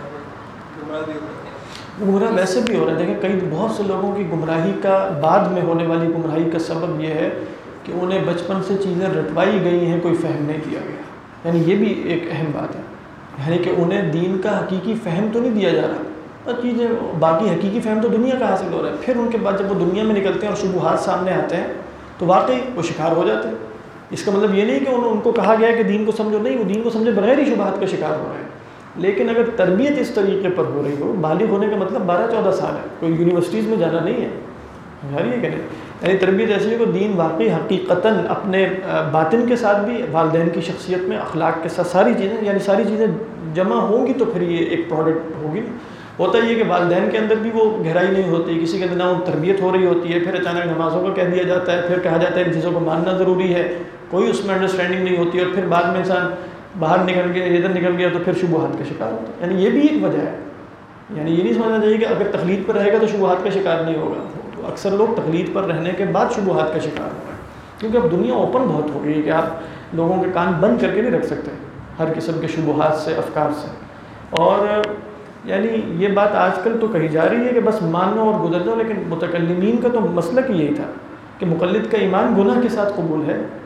گمراہ بھی ہوتے ہیں، گمراہ ویسے بھی ہو رہے ہیں۔ دیکھیں کئی بہت سے لوگوں کی گمراہی کا، بعد میں ہونے والی گمراہی کا سبب یہ ہے کہ انہیں بچپن سے چیزیں رٹوائی گئی ہیں، کوئی فہم نہیں دیا گیا، یعنی یہ بھی ایک اہم بات ہے، یعنی کہ انہیں دین کا حقیقی فہم تو نہیں دیا جا رہا، اور چیزیں باقی حقیقی فہم تو دنیا کا حاصل ہو رہا ہے، پھر ان کے بعد جب وہ دنیا میں نکلتے ہیں اور شبہات سامنے آتے ہیں تو واقعی وہ شکار ہو جاتے ہیں۔ اس کا مطلب یہ نہیں کہ ان کو کہا گیا کہ دین کو سمجھو، نہیں، وہ دین کو سمجھے بغیر ہی شبہات کا شکار ہو رہے ہیں۔ لیکن اگر تربیت اس طریقے پر ہو رہی ہو، بالغ ہونے کا مطلب 12-14 سال ہے، کوئی یونیورسٹیز میں جانا نہیں ہے، جاری ہے کہ نہیں، یعنی تربیت ایسی ہے کہ دین واقعی حقیقتاً اپنے باطن کے ساتھ بھی، والدین کی شخصیت میں، اخلاق کے ساتھ، ساری چیزیں جمع ہوں گی تو پھر یہ ایک پروڈکٹ ہوگی۔ ہوتا یہ کہ والدین کے اندر بھی وہ گہرائی نہیں ہوتی، کسی کے اندر نہ وہ تربیت ہو رہی ہوتی ہے، پھر اچانک نمازوں کا کہہ دیا جاتا ہے، پھر کہا جاتا ہے ان چیزوں کو ماننا ضروری ہے، کوئی اس میں انڈرسٹینڈنگ نہیں ہوتی، اور پھر بعد میں انسان باہر نکل گیا، ادھر نکل گیا تو پھر شبہات کا شکار ہوتا ہے۔ یعنی یہ بھی ایک وجہ ہے، یعنی یہ نہیں سمجھنا چاہیے کہ اگر تقلید پر رہے گا تو شبہات کا شکار نہیں ہوگا، تو اکثر لوگ تقلید پر رہنے کے بعد شبہات کا شکار ہوگا، کیونکہ اب دنیا اوپن بہت ہو گئی ہے کہ آپ لوگوں کے کان بند کر کے نہیں رکھ سکتے ہر قسم کے شبہات سے، افکار سے۔ اور یعنی یہ بات آج کل تو کہی جا رہی ہے کہ بس مانو اور گزر جاؤ، لیکن متکلمین کا تو مسلک یہی تھا کہ مقلد کا ایمان گناہ کے ساتھ قبول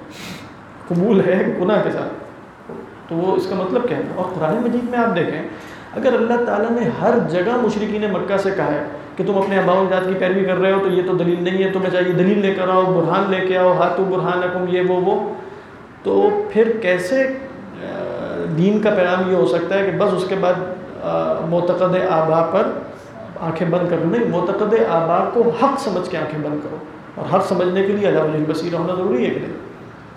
ہے گناہ کے ساتھ، تو وہ اس کا مطلب کیا ہے۔ اور قرآن مجید میں آپ دیکھیں، اگر اللہ تعالیٰ نے ہر جگہ مشرکین مکہ سے کہا ہے کہ تم اپنے آباء و اجداد کی پیروی کر رہے ہو تو یہ تو دلیل نہیں ہے، تمہیں چاہیے دلیل لے کر آؤ، برہان لے کے آؤ، ہاتھو برہانکم، یہ وہ، تو پھر کیسے دین کا پیغام یہ ہو سکتا ہے کہ بس اس کے بعد معتقد آباء پر آنکھیں بند کرو؟ نہیں، معتقد آباء کو حق سمجھ کے آنکھیں بند کرو، اور حق سمجھنے کے لیے علی وجہ البصیرہ ہونا ضروری ہے کہ نہیں۔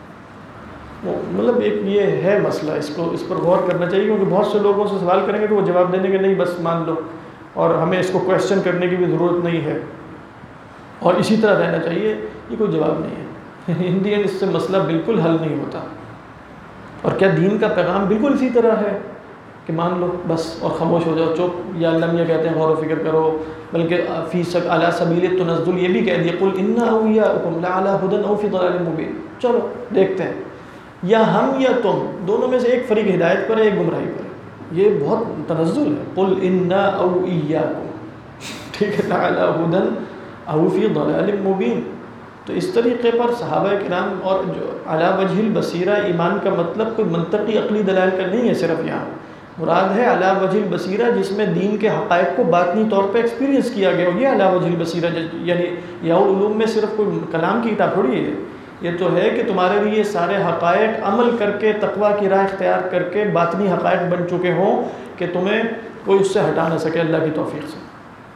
مطلب ایک یہ ہے مسئلہ، اس پر غور کرنا چاہیے، کیونکہ بہت سے لوگوں سے سوال کریں گے تو وہ جواب دینے کے نہیں، بس مان لو، اور ہمیں اس کو کویسچن کرنے کی بھی ضرورت نہیں ہے اور اسی طرح رہنا چاہیے، یہ کوئی جواب نہیں ہے۔ انڈین اس سے مسئلہ بالکل حل نہیں ہوتا۔ اور کیا دین کا پیغام بالکل اسی طرح ہے کہ مان لو بس اور خاموش ہو جاؤ، چپ، یا اللہ میاں کہتے ہیں غور و فکر کرو، بلکہ فی علی سبیل التنزل یہ بھی کہہ دیا، قل ان اولیاءکم لعلی ھدی او فی ضلال مبین، چلو دیکھتے ہیں، یا ہم یا تم دونوں میں سے ایک فریق ہدایت پر ہے، ایک گمراہی پر ہے، یہ بہت تنزل ہے، قل ان او ایاکم، ٹھیک ہے، لعلی ھدی او فی ضلال مبین۔ تو اس طریقے پر صحابہ کرام، اور جو علی وجہ البصیرہ ایمان کا مطلب کوئی منطقی عقلی دلائل کا نہیں ہے، صرف یہاں مراد ہے علی وجہ البصیرہ جس میں دین کے حقائق کو باطنی طور پہ ایکسپیرینس کیا گیا ہو، یہ علی وجہ البصیرہ، یعنی یا علوم میں صرف کوئی کلام کی کتاب تھوڑی ہے، یہ تو ہے کہ تمہارے لیے سارے حقائق عمل کر کے، تقویٰ کی راہ اختیار کر کے باطنی حقائق بن چکے ہوں کہ تمہیں کوئی اس سے ہٹا نہ سکے اللہ کی توفیق سے۔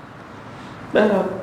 بہرحال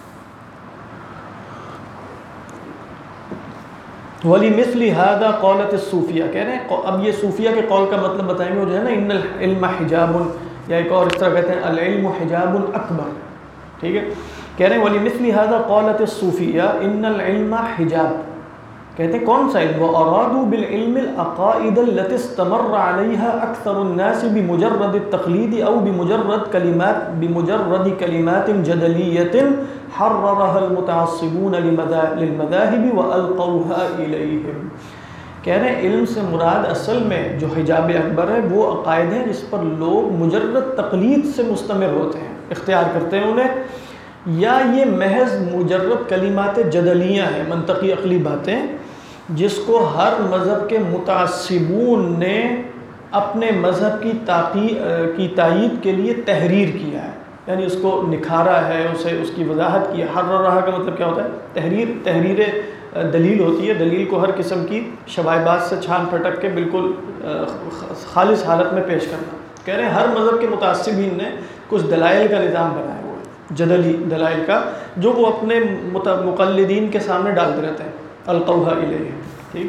وَلِمِثْلِ هَذَا قَالَتِ الصُّوفِیہ، کہہ رہے ہیں اب یہ صوفیہ کے قول کا مطلب بتائیں گے، وہ جو ہے نا ان العلم حجاب، یا ایک اور اس طرح کہتے ہیں العلم حجاب اکبر. ٹھیک ہے. کہہ رہے ہیں وَلِمِثْلِ هَذَا قَالَتِ الصُّوفِيَّةُ إِنَّ الْعِلْمَ حِجَاب. کہتے ہیں کون سا علم؟ وَأَرَادُوا بِالْعِلْمِ الْعَقَائِدَ الَّتِي اسْتَمَرَّ عَلَيْهَا أَكْثَرُ النَّاسِ بِمُجَرَّدِ التَّقْلِيدِ أَوْ بِمُجَرَّدِ كَلِمَاتٍ جَدَلِيَّةٍ حَرَّرَهَا الْمُتَعَصِّبُونَ لِلْمَذَاهِبِ وَأَلْقَوْهَا إِلَيْهِمْ. کہہ رہے ہیں علم سے مراد اصل میں جو حجاب اکبر ہے وہ عقائد ہیں جس پر لوگ مجرد تقلید سے مستمر ہوتے ہیں، اختیار کرتے ہیں انہیں، یا یہ محض مجرد کلمات جدلیاں ہیں، منطقی عقلی باتیں جس کو ہر مذہب کے متعصبون نے اپنے مذہب کی تائید کے لیے تحریر کیا ہے، یعنی اس کو نکھارا ہے، اس کی وضاحت کی ہے. حررہا کا مطلب کیا ہوتا ہے؟ تحریر دلیل ہوتی ہے. دلیل کو ہر قسم کی شوائبات سے چھان پھٹک کے بالکل خالص حالت میں پیش کرنا. کہہ رہے ہیں ہر مذہب کے متعصبین نے کچھ دلائل کا نظام بنایا ہوا ہے، جدلی دلائل کا، جو وہ اپنے مقلدین کے سامنے ڈالتے رہتے ہیں. القوہا الیہ. ٹھیک.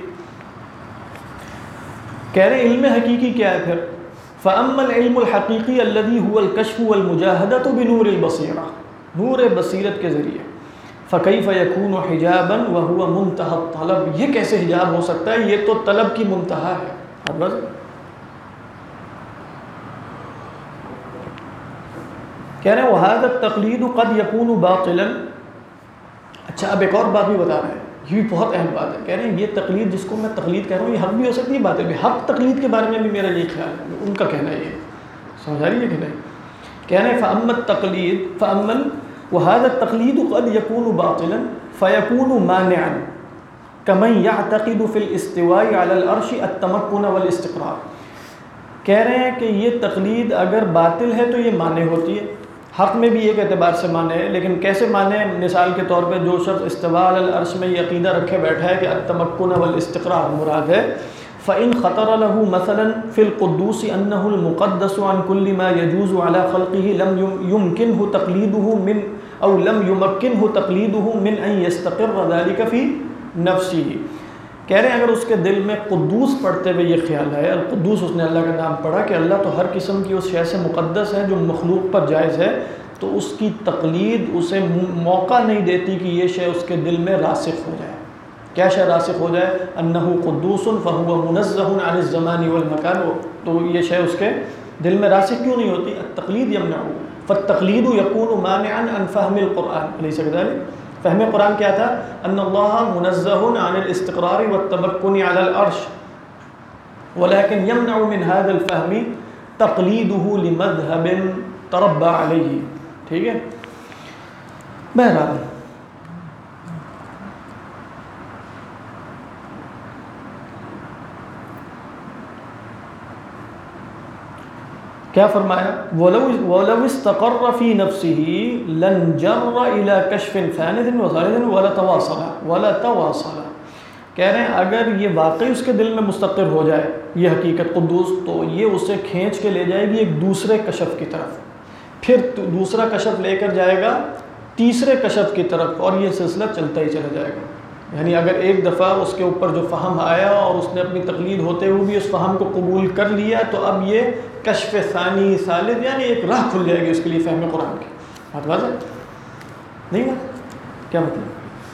کہہ رہے ہیں علم حقیقی کیا ہے پھر؟ فَأَمَّا الْعِلْمُ الْحَقِيقِي الَّذِي هُوَ الْكَشْفُ وَالْمُجَاهَدَةُ بِنُورِ الْبَصِيرَةِ. نور بصیرت کے ذریعے. فَكَيْفَ يَكُونُ حِجَابًا وَهُوَ مُنْتَهَى الطَّلَبِ. یہ کیسے حجاب ہو سکتا ہے؟ یہ تو طلب کی منتہا ہے. اب بس کہہ رہے ہیں وَهَذَا التَّقْلِيدُ قَدْ يَكُونُ بَاطِلًا. اچھا اب ایک اور بات بھی بتا رہے ہیں، یہ بھی بہت اہم بات ہے. کہہ رہے ہیں یہ تقلید جس کو میں تقلید کہہ رہا ہوں یہ حق بھی ہو سکتی ہے، باطل بھی. حق تقلید کے بارے میں بھی میرا یہ خیال ہے، ان کا کہنا یہ سمجھ آ رہی ہے کہ نہیں؟ کہہ رہے ہیں فَأَمَّا التَّقْلِيدُ وَهَذَا التَّقْلِيدُ قَدْ يَكُونُ بَاطِلًا فَيَكُونُ مَانِعًا كَمَنْ يَعْتَقِدُ فِي الْإِسْتِوَاءِ عَلَى الْعَرْشِ التَّمَكُّنَ وَالْإِسْتِقْرَارَ. کہہ رہے ہیں کہ یہ تقلید اگر باطل ہے تو یہ مانع ہوتی ہے، حق میں بھی ایک اعتبار سے مانے ہے، لیکن کیسے مانے؟ مثال کے طور پہ جو شخص استواء علی العرش میں یہ عقیدہ رکھے بیٹھا ہے کہ التمکن والاستقرار مراد ہے، فَإِنْ خَطَرَ لَهُ مَثَلًا فِي الْقُدُّوسِ أَنَّهُ الْمُقَدَّسُ عَنْ كُلِّ مَا يَجُوزُ عَلَى خَلْقِهِ لَمْ يُمْكِنْهُ تَقْلِيدُهُ مِنْ أو لم يمكنه تقليده من أن يستقر ذلك في نفسه. کہہ رہے ہیں اگر اس کے دل میں قدوس پڑھتے ہوئے یہ خیال ہے، القدوس اس نے اللہ کا نام پڑھا کہ اللہ تو ہر قسم کی اس شے سے مقدس ہے جو مخلوق پر جائز ہے، تو اس کی تقلید اسے موقع نہیں دیتی کہ یہ شے اس کے دل میں راسخ ہو جائے. کیا شے راسخ ہو جائے؟ انہ قدوس فہو منزہ عن الزمان والمکان. تو یہ شے اس کے دل میں راسخ کیوں نہیں ہوتی؟ التقلید یمنعہ. فالتقلید یکون مانعا عن فہم القرآن. الیس کذالک؟ فہم قرآن کیا تھا؟ ان اللہ منزہ عن الاستقرار والتمکن علی العرش ولكن يمنع من هذا الفهم تقلیدہ لمذہب تربى علیہ. ٹھیک ہے. بہرحال کیا فرمایا؟ وَلَوْ اسْتَقَرَّ فِي نَفْسِهِ لَنْجَرَّ إِلَى كَشْفٍ ثَانِثٍ وَثَالِثٍ وَلَتَوَاصَلَ. کہہ رہے ہیں اگر یہ واقعی اس کے دل میں مستقر ہو جائے یہ حقیقت قدوس، تو یہ اسے کھینچ کے لے جائے گی ایک دوسرے کشف کی طرف، پھر دوسرا کشف لے کر جائے گا تیسرے کشف کی طرف، اور یہ سلسلہ چلتا ہی چلا جائے گا. یعنی اگر ایک دفعہ اس کے اوپر جو فہم آیا اور اس نے اپنی تقلید ہوتے ہوئے بھی اس فہم کو قبول کر لیا، تو اب یہ کشف ثانی ثالث یعنی ایک راہ کھل جائے گی اس کے لیے فہم قرآن کی. بات واضح نہیں ہے؟ کیا مطلب؟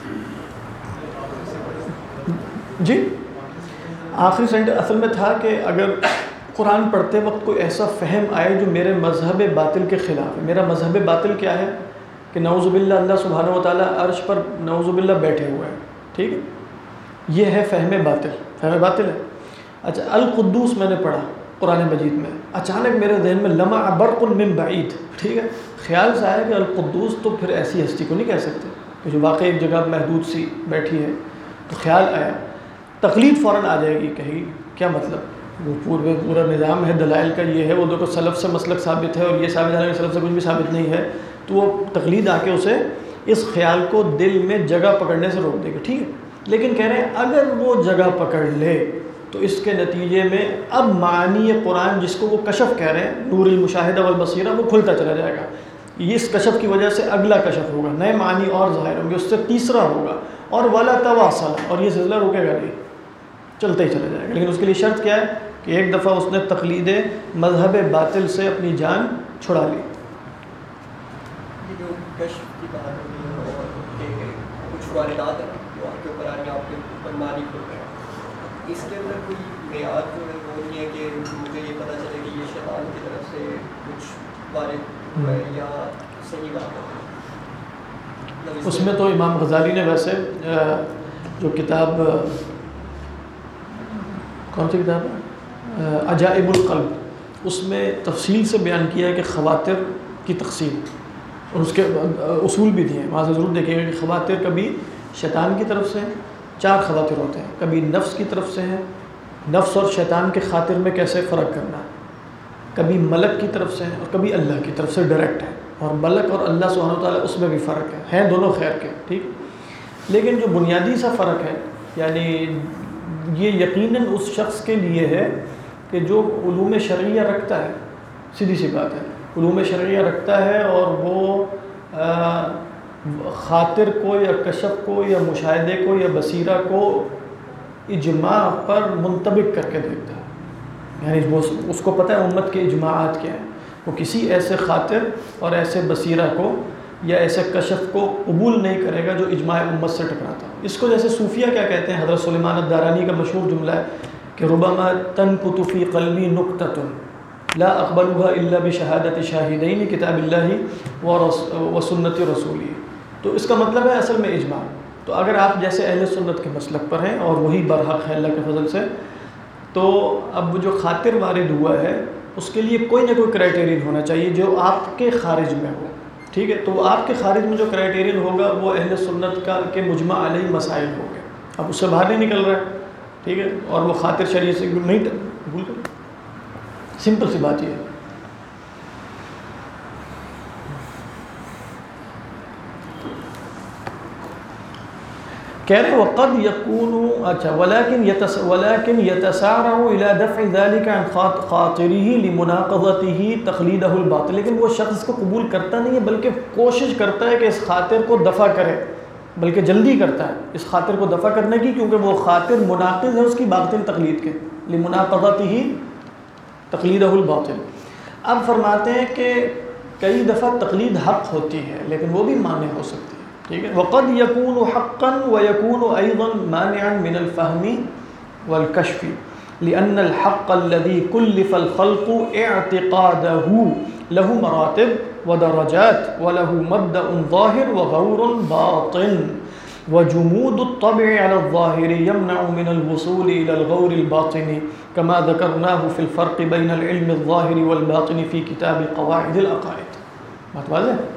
جی آخری سینٹ اصل میں تھا کہ اگر قرآن پڑھتے وقت کوئی ایسا فہم آئے جو میرے مذہب باطل کے خلاف ہے. میرا مذہب باطل کیا ہے؟ کہ نعوذ باللہ اللہ سبحانہ و تعالیٰ عرش پر نعوذ باللہ بیٹھے ہوئے ہیں. ٹھیک ہے، یہ ہے فہم باطل. فہم باطل ہے. اچھا القدوس میں نے پڑھا قرآن مجید میں، اچانک میرے ذہن میں لمع برق من بعید، ٹھیک ہے، خیال سے آیا کہ القدوس تو پھر ایسی ہستی کو نہیں کہہ سکتے کہ جو واقعی ایک جگہ محدود سی بیٹھی ہے. تو خیال آیا، تقلید فوراً آ جائے گی، کہیں کیا مطلب؟ وہ پورا نظام ہے دلائل کا یہ ہے، وہ دیکھو سلف سے مسلک ثابت ہے اور یہ ثابت ہے کہ سلف سے کچھ بھی ثابت نہیں ہے. تو وہ تقلید آ کے اسے اس خیال کو دل میں جگہ پکڑنے سے روک دے گا. ٹھیک ہے، لیکن کہہ رہے ہیں اگر وہ جگہ پکڑ لے تو اس کے نتیجے میں اب معنی قرآن جس کو وہ کشف کہہ رہے ہیں، نور المشاہدہ والبصیرہ، وہ کھلتا چلا جائے گا. اس کشف کی وجہ سے اگلا کشف ہوگا، نئے معنی اور ظاہر ہوں گے، اس سے تیسرا ہوگا، اور ولا تواصل، اور یہ سلسلہ رکے گا نہیں، چلتا ہی چلا جائے گا. لیکن اس کے لیے شرط کیا ہے؟ کہ ایک دفعہ اس نے تقلید مذہب باطل سے اپنی جان چھڑا لی۔ یہ جو کشف کی بات ہو رہی ہے اور کہ کچھ واردات ہیں جو آپ کے اوپر آ رہی ہیں، آپ کے اوپر مالک ہو رہے ہیں، اس کے اندر کوئی معیار جو ہے وہ نہیں ہے کہ مجھے یہ پتہ چلے کہ یہ شیطان کی طرف سے کچھ وارد ہوا ہے یا صحیح بات ہے؟ اس میں تو امام غزالی نے ویسے جو کتاب کون سی کتاب ہے عجائب القلب، اس میں تفصیل سے بیان کیا ہے کہ خواتر کی تقسیم اور اس کے اصول بھی دیے ہیں۔ وہاں سے ضرور دیکھیں گے کہ خواتر کبھی شیطان کی طرف سے ہیں، 4 خواتر ہوتے ہیں، کبھی نفس کی طرف سے ہیں، نفس اور شیطان کے خاطر میں کیسے فرق کرنا ہے، کبھی ملک کی طرف سے ہیں اور کبھی اللہ کی طرف سے ڈائریکٹ ہے، اور ملک اور اللہ سبحانہ وتعالیٰ اس میں بھی فرق ہے، ہیں دونوں خیر کے، ٹھیک۔ لیکن جو بنیادی سا فرق ہے، یعنی یہ یقیناً اس شخص کے لیے ہے کہ جو علوم شرعیہ رکھتا ہے، سیدھی سی بات ہے، علوم شرعیہ رکھتا ہے اور وہ خاطر کو یا کشف کو یا مشاہدے کو یا بصیرہ کو اجماع پر منطبق کر کے دیکھتا ہے، یعنی وہ اس کو پتہ ہے امت کے اجماعات کیا ہیں، وہ کسی ایسے خاطر اور ایسے بصیرہ کو یا ایسے کشف کو قبول نہیں کرے گا جو اجماع امت سے ٹکراتا ہے۔ اس کو جیسے صوفیہ کیا کہتے ہیں، حضرت سلیمان الدارانی کا مشہور جملہ ہے کہ ربما تنکت فی قلبی نکتۃ لا اقبلها الا بشہادت شاہدین کتاب اللہ و سنت رسولی۔ تو اس کا مطلب ہے اصل میں اجماع۔ تو اگر آپ جیسے اہل سنت کے مسلک پر ہیں اور وہی برحق ہے اللہ کے فضل سے، تو اب جو خاطر وارد ہوا ہے اس کے لیے کوئی نہ کوئی کرائٹیرین ہونا چاہیے جو آپ کے خارج میں ہو، ٹھیک ہے۔ تو آپ کے خارج میں جو کرائٹیرین ہوگا وہ اہل سنت کا کے مجمع علیہ مسائل ہو گئے، اب اس سے باہر نہیں نکل رہا ہے، ٹھیک ہے، اور وہ خاطر شریعت سے نہیں بھول کر، سمپل سی بات یہ ہے۔ کہہ رہے وقد یکون اچھا ولكن يتسارع الى دفع ذلك عن خاطره لمناقضته تقلیدہ الباطل، لیکن وہ شخص کو قبول کرتا نہیں ہے بلکہ کوشش کرتا ہے کہ اس خاطر کو دفع کرے، بلکہ جلدی کرتا ہے اس خاطر کو دفع کرنے کی، کیونکہ وہ خاطر مناقض ہے اس کی باطل تقلید کے، لمناقضته تقلیدہ الباطل۔ اب فرماتے ہیں کہ کئی دفعہ تقلید حق ہوتی ہے لیکن وہ بھی مانع ہو سکتی ہے، ٹھیک ہے۔ وقد يكون حقا ويكون ايضا مانعا من الفهم والكشف لان الحق الذي كلف الخلق اعتقاده له مراتب ودرجات وله مبدأ ظاهر وغور باطن وجمود الطبع على الظاهر يمنع من الوصول الى الغور الباطن كما ذكرناه في الفرق بين العلم الظاهر والباطن في كتاب قواعد العقائد۔ بات واضح ہے؟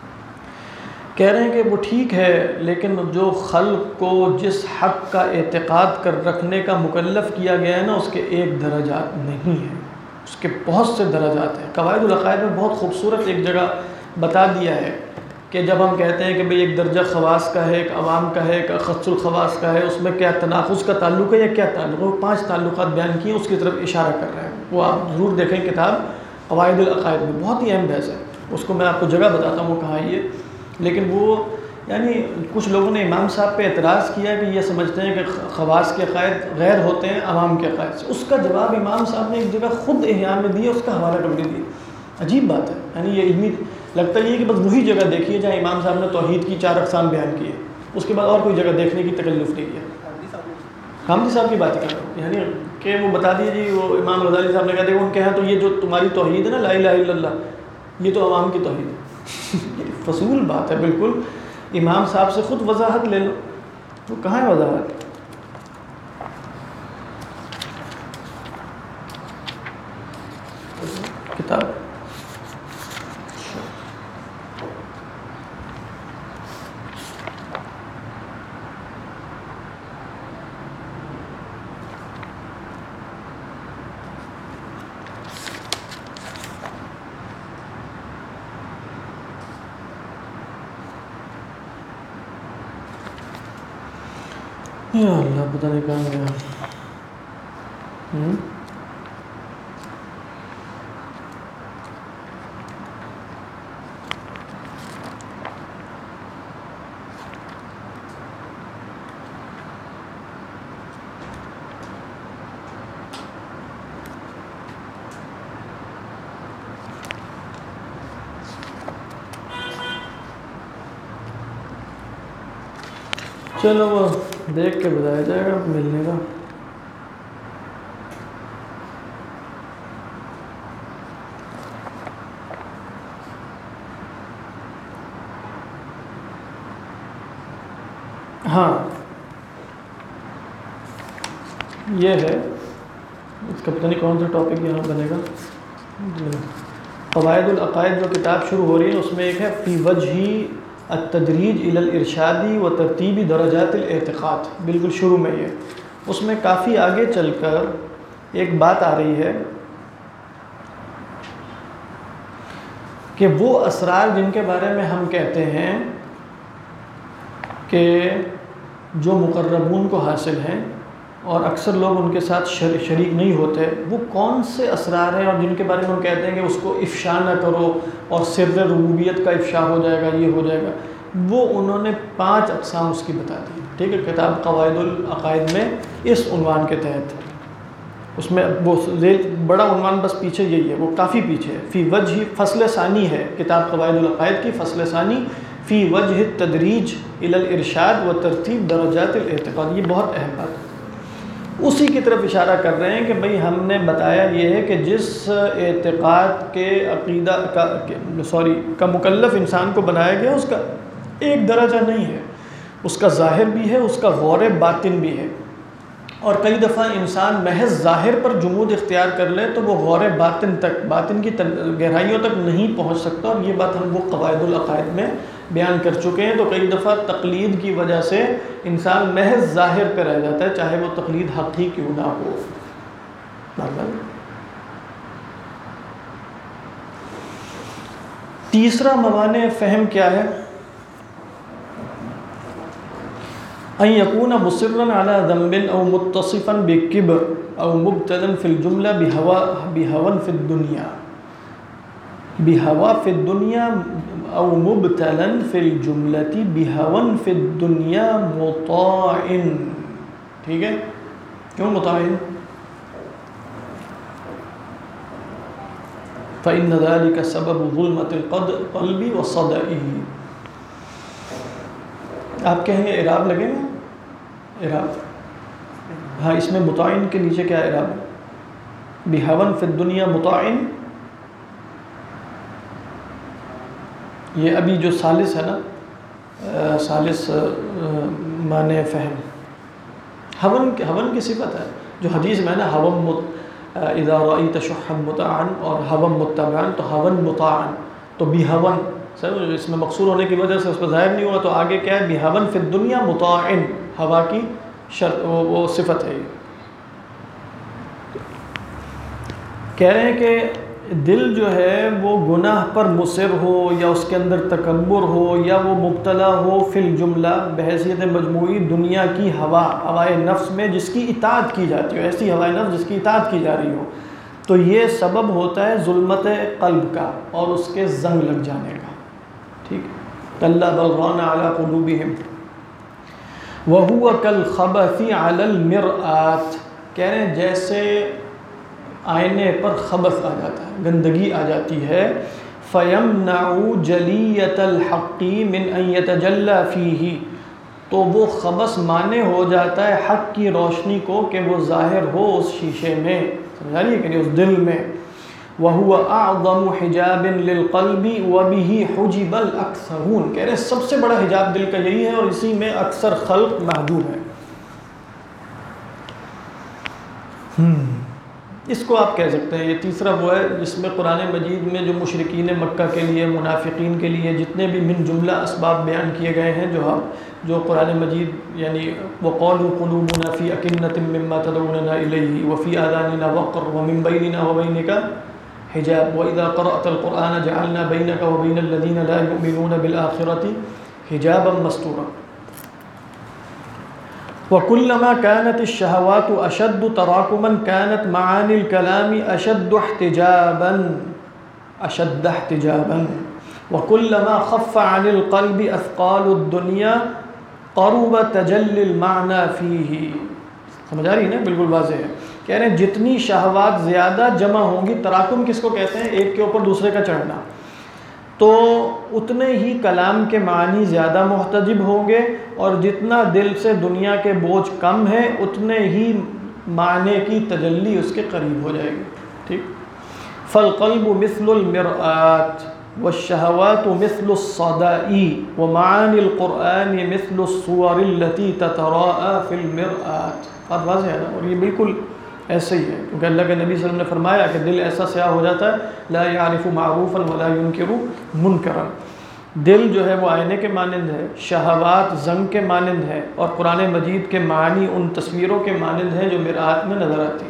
کہہ رہے ہیں کہ وہ ٹھیک ہے لیکن جو خلق کو جس حق کا اعتقاد کر رکھنے کا مکلف کیا گیا ہے نا، اس کے ایک درجات نہیں ہیں، اس کے بہت سے درجات ہیں۔ قواعد العقائد میں بہت خوبصورت ایک جگہ بتا دیا ہے کہ جب ہم کہتے ہیں کہ بھئی ایک درجہ خواص کا ہے، ایک عوام کا ہے، ایک اخص الخواص کا ہے، اس میں کیا تناقض کا تعلق ہے یا کیا تعلق ہے، وہ 5 تعلقات بیان کیے، اس کی طرف اشارہ کر رہے ہیں، وہ آپ ضرور دیکھیں کتاب قواعد العقائد میں، بہت ہی اہم بحث ہے، اس کو میں آپ کو جگہ بتاتا ہوں وہ کہاں ہے یہ۔ لیکن وہ یعنی کچھ لوگوں نے امام صاحب پہ اعتراض کیا کہ یہ سمجھتے ہیں کہ خواص کے عقائد غیر ہوتے ہیں عوام کے عقائد سے، اس کا جواب امام صاحب نے ایک جگہ خود احیاء میں دیا، اس کا حوالہ کر کے دیا۔ عجیب بات ہے، یعنی یہ علمی لگتا یہ کہ بس وہی جگہ دیکھیے جہاں امام صاحب نے توحید کی 4 اقسام بیان کی ہے، اس کے بعد اور کوئی جگہ دیکھنے کی تکلف نہیں کیا۔ حامدی صاحب کی بات کر رہا ہوں، یعنی کہ وہ بتا دیے جی، وہ امام غزالی صاحب نے کہا دیکھو ان کے ہاں تو یہ جو تمہاری توحید ہے نا، لا الہ الا اللہ، یہ تو عوام کی توحید ہے۔ فضول بات ہے بالکل، امام صاحب سے خود وضاحت لے لو، وہ کہاں ہے وضاحت؟ کتاب یا اللہ پتہ نہیں کہاں گیا۔ چلو وہ دیکھ کے بتایا جائے گا ملنے کا. ہاں یہ ہے اس کا پتہ نہیں کون سا ٹاپک یہاں بنے گا. قواعد العقائد جو کتاب شروع ہو رہی ہے اس میں ایک ہے فی وجہ التدریج الی الارشادی و ترتیبی درجات الاعتقاد، بالکل شروع میں یہ. اس میں کافی آگے چل کر ایک بات آ رہی ہے کہ وہ اسرار جن کے بارے میں ہم کہتے ہیں کہ جو مقربون کو حاصل ہیں اور اکثر لوگ ان کے ساتھ شریک نہیں ہوتے، وہ کون سے اسرار ہیں اور جن کے بارے میں ہم کہتے ہیں کہ اس کو افشا نہ کرو اور سر ربوبیت کا افشا ہو جائے گا، یہ ہو جائے گا. وہ انہوں نے 5 اقسام اس کی بتا دی. ٹھیک ہے، کتاب قواعد العقائد میں اس عنوان کے تحت اس میں وہ بڑا عنوان بس پیچھے یہی ہے، وہ کافی پیچھے ہے. فی وجہ فصل ثانی ہے کتاب قواعد العقائد کی، فصل ثانی فی وجہ التدریج الی الارشاد و ترتیب درجات الاعتقاد. یہ بہت اہم بات ہے. اسی کی طرف اشارہ کر رہے ہیں کہ بھئی ہم نے بتایا یہ ہے کہ جس اعتقاد کے عقیدہ کا مکلف انسان کو بنایا گیا اس کا ایک درجہ نہیں ہے، اس کا ظاہر بھی ہے، اس کا غور باطن بھی ہے. اور کئی دفعہ انسان محض ظاہر پر جمود اختیار کر لے تو وہ غور باطن تک، باطن کی گہرائیوں تک نہیں پہنچ سکتا. اور یہ بات ہم وہ قواعد العقائد میں بیان کر چکے ہیں. تو کئی دفعہ تقلید کی وجہ سے انسان محض ظاہر پہ رہ جاتا ہے، چاہے وہ تقلید حق ہی کیوں نہ ہو. تیسرا موانع فہم کیا ہے؟ ان یکون مصرا علی ذنب او متصفا بکبر او مبتلا فی الجملہ بہوا فی الدنیا، بہوا فی الدنیا او مبتلا فی الجملۃ بہوا فی الدنیا مطاع. ٹھیک ہے، کیوں مطاع؟ فإن ذلك سبب ظلمۃ القلب وصدئه. آپ کہیں گے اعراب لگے گا؟ اعراب ہاں، اس میں مطاعن کے نیچے کیا اعراب ہے؟ بہوا فی الدنیا مطاع. یہ ابھی جو ثالث ہے نا، ثالث معنی فہم ہون کی صفت ہے جو حدیث میں ہے نا، ہون اذا رأیت شحا مطاعا اور ہون متبعا، تو ہون مطاعا. تو بہون سر اس میں مقصور ہونے کی وجہ سے اس پہ ظاہر نہیں ہوا، تو آگے کیا ہے؟ بہون فی الدنیا مطاع، ہوا کی وہ صفت ہے. کہہ رہے ہیں کہ دل جو ہے وہ گناہ پر مصر ہو یا اس کے اندر تکبر ہو یا وہ مبتلا ہو فی الجملہ بحیثیت مجموعی دنیا کی ہوائے نفس میں جس کی اطاعت کی جاتی ہو، ایسی ہوائے نفس جس کی اطاعت کی جا رہی ہو، تو یہ سبب ہوتا ہے ظلمت قلب کا اور اس کے زنگ لگ جانے کا. ٹھیک، کلا بل ران علی قلوبہم وہو کالخبث علی المرآت. کہہ رہے ہیں جیسے آئینے پر خبث آ جاتا ہے، گندگی آ جاتی ہے. فَيَمْنَعُ جَلِيَّةَ الْحَقِّ مِنْ أَنْ يَتَجَلَّى فِيهِ، تو وہ خبث مانے ہو جاتا ہے حق کی روشنی کو کہ وہ ظاہر ہو اس شیشے میں، سمجھا رہی ہے کہ نہیں، اس دل میں. وَهُوَ أَعْظَمُ حِجَابٍ لِلْقَلْبِ وَبِهِ حُجِبَ الْأَكْثَرُونَ. کہہ رہے سب سے بڑا حجاب دل کا یہی ہے اور اسی میں اکثر خلق محجوب ہے. اس کو آپ کہہ سکتے ہیں یہ تیسرا وہ ہے جس میں قرآن مجید میں جو مشرکین مکہ کے لیے، منافقین کے لیے جتنے بھی من جملہ اسباب بیان کیے گئے ہیں، جو قرآن مجید یعنی وَقَالُوا قُلُوبُنَا فِي أَكِنَّةٍ مِّمَّا تَدْعُونَنَا إِلَيْهِ وَفِي آذَانِنَا وَقْرٌ وَمِن بَيْنِنَا وَبَيْنِكَ حِجَابٌ وَإِذَا قَرَأْتَ الْقُرْآنَ جَعَلْنَا بَيْنَكَ وَبَيْنَ الَّذِينَ لَا يُؤْمِنُونَ بِالْآخِرَةِ حِجَابًا مَسْتُورًا. وَكُلَّمَا كَانَتِ الشَّهَوَاتُ أَشَدُّ تَرَاكُمًا كَانَتْ مَعَانِي الْكَلَامِ أَشَدُّ احْتِجَابًا وَكُلَّمَا خَفَّ عَنِ الْقَلْبِ أَثْقَالُ الدُّنْيَا قَرُبَ تَجَلِّ الْمَعْنَى فِيهِ. سمجھ آ رہی ہے نا، بالکل واضح ہے. کہہ رہے ہیں جتنی شہوات زیادہ جمع ہوں گی، تراکم کس کو کہتے ہیں؟ ایک کے اوپر دوسرے کا چڑھنا. تو اتنے ہی کلام کے معنی زیادہ محتجب ہوں گے، اور جتنا دل سے دنیا کے بوجھ کم ہے اتنے ہی معنی کی تجلی اس کے قریب ہو جائے گی. ٹھیک. فالقلب مثل المرآت والشہوات مثل الصداء ومعانی القرآن مثل الصور التي تتراءى في المرآت. بات واضح ہے نا؟ اور یہ بالکل ایسے ہی ہے، کیونکہ اللہ کے نبی صلی اللہ علیہ وسلم نے فرمایا کہ دل ایسا سیاہ ہو جاتا ہے لا يعرف معروفا ولا ينکر منکرا. دل جو ہے وہ آئینے کے مانند ہے، شہوات زنگ کے مانند ہے، اور قرآن مجید کے معنی ان تصویروں کے مانند ہیں جو مرآت میں نظر آتی ہیں.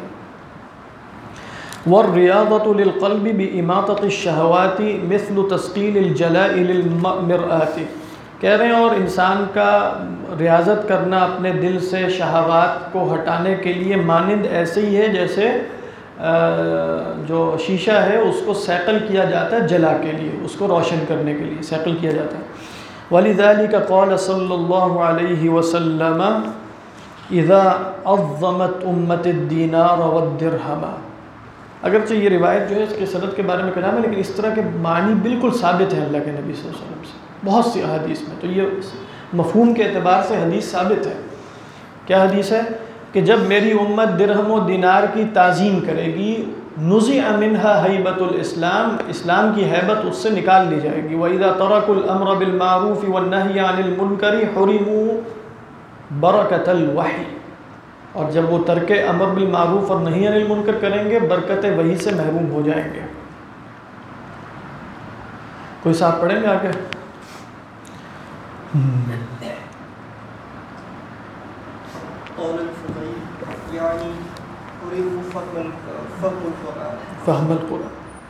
والریاضۃ للقلب باماطۃ الشہوات مثل تثقیل الجلاء للمرآت. کہہ رہے ہیں اور انسان کا ریاضت کرنا اپنے دل سے شہوات کو ہٹانے کے لیے مانند ایسے ہی ہے جیسے جو شیشہ ہے اس کو سیقل کیا جاتا ہے جلا کے لیے، اس کو روشن کرنے کے لیے سیقل کیا جاتا ہے. وَلِذَلِكَ قَالَ صلی اللہ علیہ وسلم اذا عظمت امت الدینار والدرہم. اگرچہ یہ روایت جو ہے اس کے سند کے بارے میں کلام ہے، لیکن اس طرح کے معنی بالکل ثابت ہے اللہ کے نبی صلی اللہ علیہ وسلم سے بہت سی احادیث میں. تو یہ مفہوم کے اعتبار سے حدیث ثابت ہے. کیا حدیث ہے؟ کہ جب میری امت درہم و دینار کی تعظیم کرے گی، نزع منہا حیبت الاسلام، اسلام کی حیبت اس سے نکال لی جائے گی. وَإِذَا تَرَكُوا الْأَمْرَ بِالْمَعْرُوفِ وَالنَّهْيَ عَنِ الْمُنْكَرِ حُرِمُوا بَرَكَةَ الْوَحْيِ. اور جب وہ ترک امر بالمعروف اور نہی عن المنکر کریں گے، برکت وحی سے محروم ہو جائیں گے. کوئی صاحب پڑھیں گے آگے؟ قول الفضيل يعني حرموا فهم القرآن. فهم القرآن.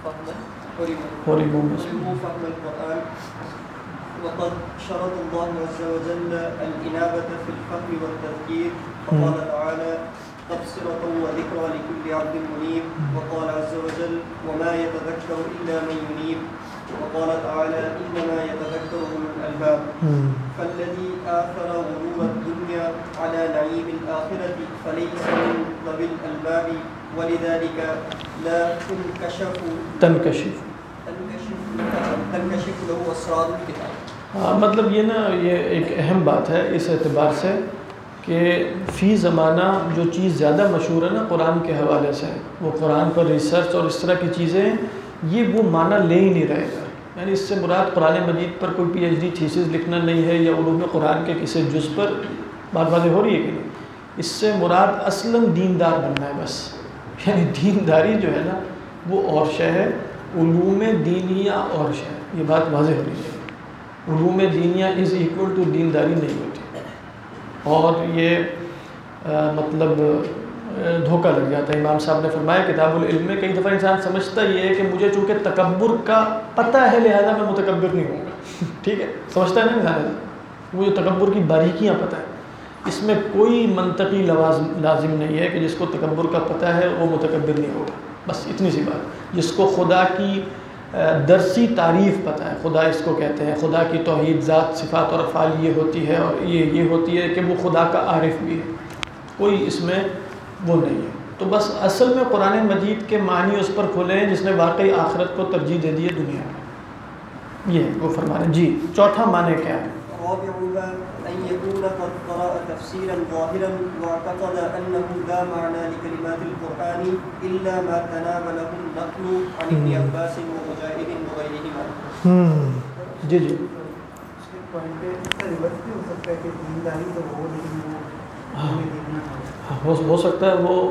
حرموا فهم القرآن. وقد شرط الله عز وجل الإنابة في الفهم والتذكير، فقال تعالى تبصرة وذكرى لكل عبد منيب. وقال عز وجل وما يتذكر إلا من ينيب. وقال تعالى إنما يتذكر أولو الألباب. فالذي آثر غرور الدنيا على نعيم الآخرة فليس من ذوي الألباب، ولذلك لا تنكشف له أسرار الكتاب. مطلب یہ نا، یہ ایک اہم بات ہے اس اعتبار سے کہ فی زمانہ جو چیز زیادہ مشہور ہے نا قرآن کے حوالے سے، وہ قرآن پر ریسرچ اور اس طرح کی چیزیں، یہ وہ معنی لے ہی نہیں رہے گا. یعنی اس سے مراد قرآن مجید پر کوئی پی ایچ ڈی تھیسس لکھنا نہیں ہے، یا علوم قرآن کے کسی جز پر. بات واضح ہو رہی ہے کہ نہیں؟ اس سے مراد اصلاً دیندار بننا ہے بس. یعنی دینداری جو ہے نا وہ اور شے ہے، علوم دینیہ اور شے ہے. یہ بات واضح ہو رہی ہے. علوم دینیہ از ایکول ٹو دینداری نہیں ہوتی. اور یہ مطلب دھوکہ لگ جاتا ہے. امام صاحب نے فرمایا کتاب العلم میں کئی دفعہ انسان سمجھتا یہ ہے کہ مجھے چونکہ تکبر کا پتہ ہے لہذا میں متکبر نہیں ہوں گا. ٹھیک ہے، سمجھتا ہے نا انسان، مجھے تکبر کی باریکیاں پتہ ہے. اس میں کوئی منطقی لازم نہیں ہے کہ جس کو تکبر کا پتہ ہے وہ متکبر نہیں ہوگا. بس اتنی سی بات. جس کو خدا کی درسی تعریف پتہ ہے، خدا اس کو کہتے ہیں، خدا کی توحید، ذات، صفات اور افعال یہ ہوتی ہے، اور یہ ہوتی ہے کہ وہ خدا کا عارف بھی ہے. کوئی اس میں وہ نہیں ہے. تو بس اصل میں قرآن مجید کے معنی اس پر کھولے ہیں جس نے واقعی آخرت کو ترجیح دے دی ہے دنیا میں. یہ وہ فرما رہے ہیں. جی چوتھا معنی کیا ہے؟ أن يكون قد قرأ تفسيرا ظاهرا واعتقد أنه لا معنى لكلمات القرآن إلا ما تناوله النقل عن ابن عباس ومجاهد وغيرهما. جی جی ہو سکتا ہے وہ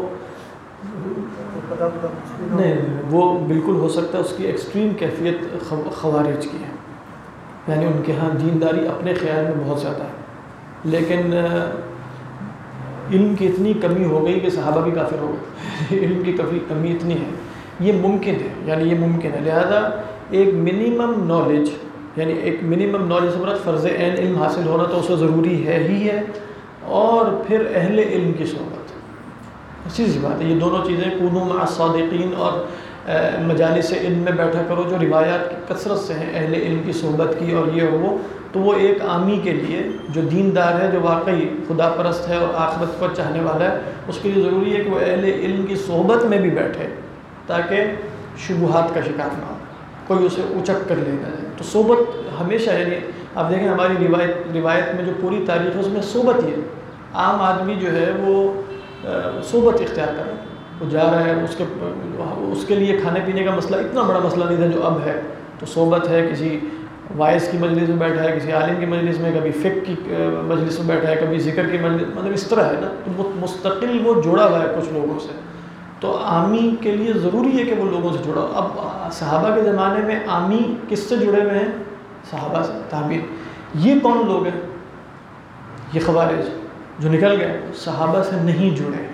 نہیں، وہ بالکل ہو سکتا ہے اس کی ایکسٹریم کیفیت خوارج کی ہے. یعنی ان کے ہاں دینداری اپنے خیال میں بہت زیادہ ہے، لیکن علم کی اتنی کمی ہو گئی کہ صحابہ بھی کافر ہو گئے. علم کی کمی اتنی ہے، یہ ممکن ہے. یعنی یہ ممکن ہے. لہذا ایک منیمم نالج، یعنی ایک منیمم نالج سے مراد فرض عین علم حاصل ہونا تو اسے ضروری ہے ہی ہے، اور پھر اہل علم کی صحبت. اسی سی بات ہے. یہ دونوں چیزیں کونوا مع الصادقین اور مجالس علم میں بیٹھا کرو جو روایات کی کثرت سے ہیں اہل علم کی صحبت کی اور یہ وہ. تو وہ ایک عامی کے لیے جو دیندار ہے، جو واقعی خدا پرست ہے اور آخرت کو چاہنے والا ہے، اس کے لیے ضروری ہے کہ وہ اہل علم کی صحبت میں بھی بیٹھے تاکہ شبہات کا شکار نہ ہو. کوئی اسے اچک کر لے نہ جائے. تو صحبت ہمیشہ یعنی آپ دیکھیں ہماری روایت میں جو پوری تاریخ ہے اس میں صحبت ہی ہے. عام آدمی جو ہے وہ صحبت اختیار کر رہا ہے, وہ جا رہا ہے, اس کے لیے کھانے پینے کا مسئلہ اتنا بڑا مسئلہ نہیں تھا جو اب ہے. تو صحبت ہے, کسی وائس کی مجلس میں بیٹھا ہے, کسی عالم کی مجلس میں, کبھی فقہ کی مجلس میں بیٹھا ہے, کبھی ذکر کی مجلس, مطلب اس طرح ہے نا. تو مستقل وہ جڑا ہوا ہے کچھ لوگوں سے. تو عامی کے لیے ضروری ہے کہ وہ لوگوں سے جڑا ہو. اب صحابہ کے زمانے میں عامی کس سے جڑے ہوئے ہیں؟ صحابہ سے, تابعین. یہ کون لوگ ہیں؟ یہ خوارج جو نکل گئے, صحابہ سے نہیں جڑے.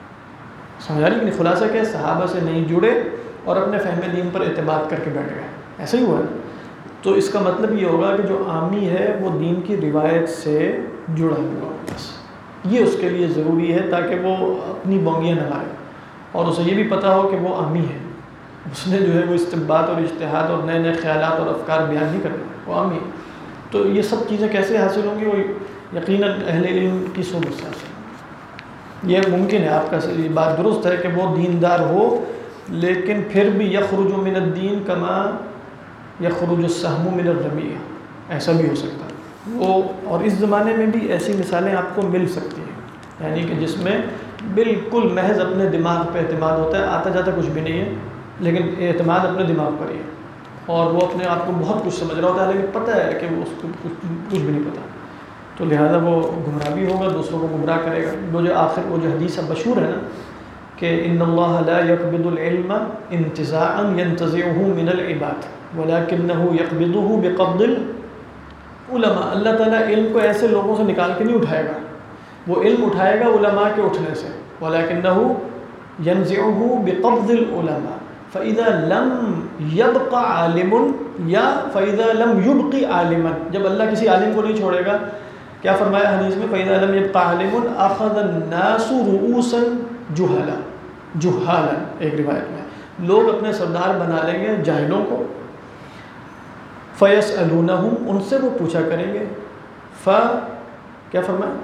سمجھا رہی کہ خلاصہ کیا ہے؟ صحابہ سے نہیں جڑے اور اپنے فہم دین پر اعتماد کر کے بیٹھ گئے. ایسا ہی ہوا ہے. تو اس کا مطلب یہ ہوگا کہ جو عامی ہے وہ دین کی روایت سے جڑا ہوا. بس یہ اس کے لیے ضروری ہے تاکہ وہ اپنی بونگیاں نہ مارے اور اسے یہ بھی پتہ ہو کہ وہ عامی ہے. اس نے جو ہے وہ استنباط اور اجتہاد اور نئے نئے خیالات اور افکار بیان نہیں کرنا, وہ عامی ہے. تو یہ سب چیزیں کیسے حاصل ہوں گی؟ وہ یقیناً اہل علم کی صحبت سے حاصل. یہ ممکن ہے, آپ کا یہ بات درست ہے کہ وہ دیندار ہو لیکن پھر بھی یخرج من الدین کما یخرج السہم من الرمیہ, ایسا بھی ہو سکتا ہے وہ. اور اس زمانے میں بھی ایسی مثالیں آپ کو مل سکتی ہیں, یعنی کہ جس میں بالکل محض اپنے دماغ پہ اعتماد ہوتا ہے, آتا جاتا کچھ بھی نہیں ہے لیکن اعتماد اپنے دماغ پر ہی ہے, اور وہ اپنے آپ کو بہت کچھ سمجھ رہا ہوتا ہے لیکن پتہ ہے کہ وہ اس کو کچھ بھی نہیں پتہ. تو لہذا وہ گمراہ بھی ہوگا, دوسروں کو گمراہ کرے گا. وہ جو حدیث مشہور ہے نا کہ ان اللہ لا يقبض العلم انتزاعا ينتزعه من العباد ولكنه يقبضه بقبض العلماء. اللہ تعالیٰ علم کو ایسے لوگوں سے نکال کے نہیں اٹھائے گا, وہ علم اٹھائے گا علماء کے اٹھنے سے. ولكنه ينزعه بقبض العلماء فإذا لم يبق عالم یا فإذا لم يبق عالما, جب اللہ کسی عالم کو نہیں چھوڑے گا, کیا فرمایا حدیث میں؟ فإذا لم يبق عالم أخذ الناس رؤوسا جہالا. ایک روایت میں لوگ اپنے سردار بنا لیں گے جاہلوں کو. فیسألونہم, ان سے وہ پوچھا کریں گے. کیا فرمایا؟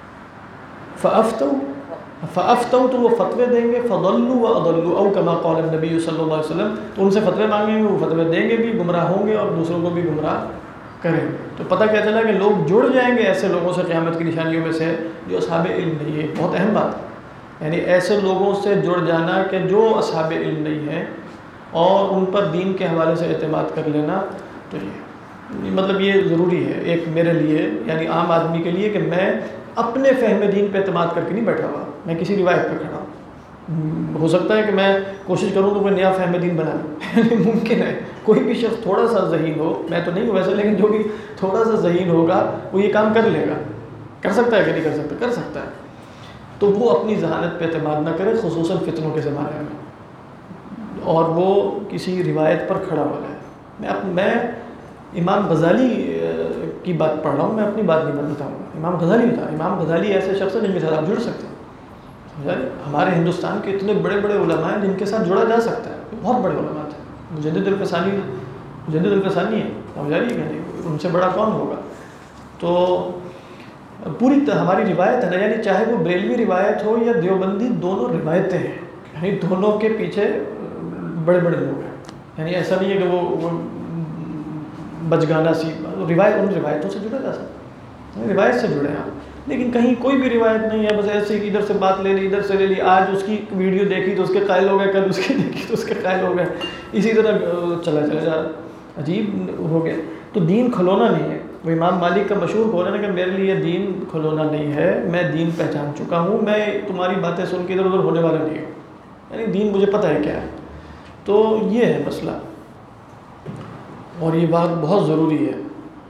فافتوا, تو وہ فتوے دیں گے. فضلوا واضلوا او کما قال النبی صلی اللہ علیہ وسلم, تو ان سے فتوے مانگیں گے, وہ فتوے دیں گے بھی, گمراہ ہوں گے اور دوسروں کو بھی گمراہ کریں. تو پتہ کیا چلا کہ لوگ جڑ جائیں گے ایسے لوگوں سے. قیامت کی نشانیوں میں سے جو اصحاب علم نہیں ہے, بہت اہم بات ہے. یعنی ایسے لوگوں سے جڑ جانا کہ جو اصحاب علم نہیں ہیں اور ان پر دین کے حوالے سے اعتماد کر لینا. تو یہ مطلب یہ ضروری ہے ایک میرے لیے, یعنی عام آدمی کے لیے, کہ میں اپنے فہم دین پہ اعتماد کر کے نہیں بیٹھا ہوا, میں کسی روایت پہ کھڑا ہوں. ہو سکتا ہے کہ میں کوشش کروں تو کوئی نیا فہم دین بنا لوں, ممکن ہے. کوئی بھی شخص تھوڑا سا ذہین ہو, میں تو نہیں ہوں ویسے, لیکن جو بھی تھوڑا سا ذہین ہوگا وہ یہ کام کر لے گا. کر سکتا ہے کہ نہیں کر سکتا؟ کر سکتا ہے. تو وہ اپنی ذہانت پہ اعتماد نہ کرے, خصوصاً فتنوں کے زمانے میں, اور وہ کسی روایت پر کھڑا ہو جائے. میں امام غزالی کی بات پڑھ رہا ہوں, میں اپنی بات نہیں بتاؤں گا. امام غزالی تھا, امام غزالی ایسے شخص ہیں جن کے ساتھ آپ جڑ سکتے ہیں. ہمارے ہندوستان کے اتنے بڑے بڑے علماء ہیں جن کے ساتھ جڑا جا سکتا ہے, بہت بڑے علماء تھے. مجدد الفسانی ہے, سمجھ رہی ہے کہ ان سے بڑا کون ہوگا. تو پوری ہماری روایت ہے نا, یعنی چاہے وہ بریلوی روایت ہو یا دیوبندی, دونوں روایتیں ہیں, یعنی دونوں کے پیچھے بڑے بڑے لوگ ہیں. یعنی ایسا نہیں ہے کہ وہ بچگانا سی روایت, ان روایتوں سے جڑا جا سکتا ہے, روایت سے جڑے ہیں آپ. لیکن کہیں کوئی بھی روایت نہیں ہے, بس ایسے ہی ادھر سے بات لے لی, ادھر سے لے لی. آج اس کی ویڈیو دیکھی تو اس کے قائل ہو گئے, کل اس کی دیکھی تو اس کے قائل ہو گئے, اسی طرح چلا جا, عجیب ہو گیا. تو دین کھلونا نہیں ہے. وہ امام مالک کا مشہور قول ہے نا کہ میرے لیے دین کھلونا نہیں ہے, میں دین پہچان چکا ہوں, میں تمہاری باتیں سن کے ادھر ادھر ہونے والا نہیں ہوں, یعنی دین مجھے پتہ ہے کیا ہے. تو یہ ہے مسئلہ, اور یہ بات بہت ضروری ہے.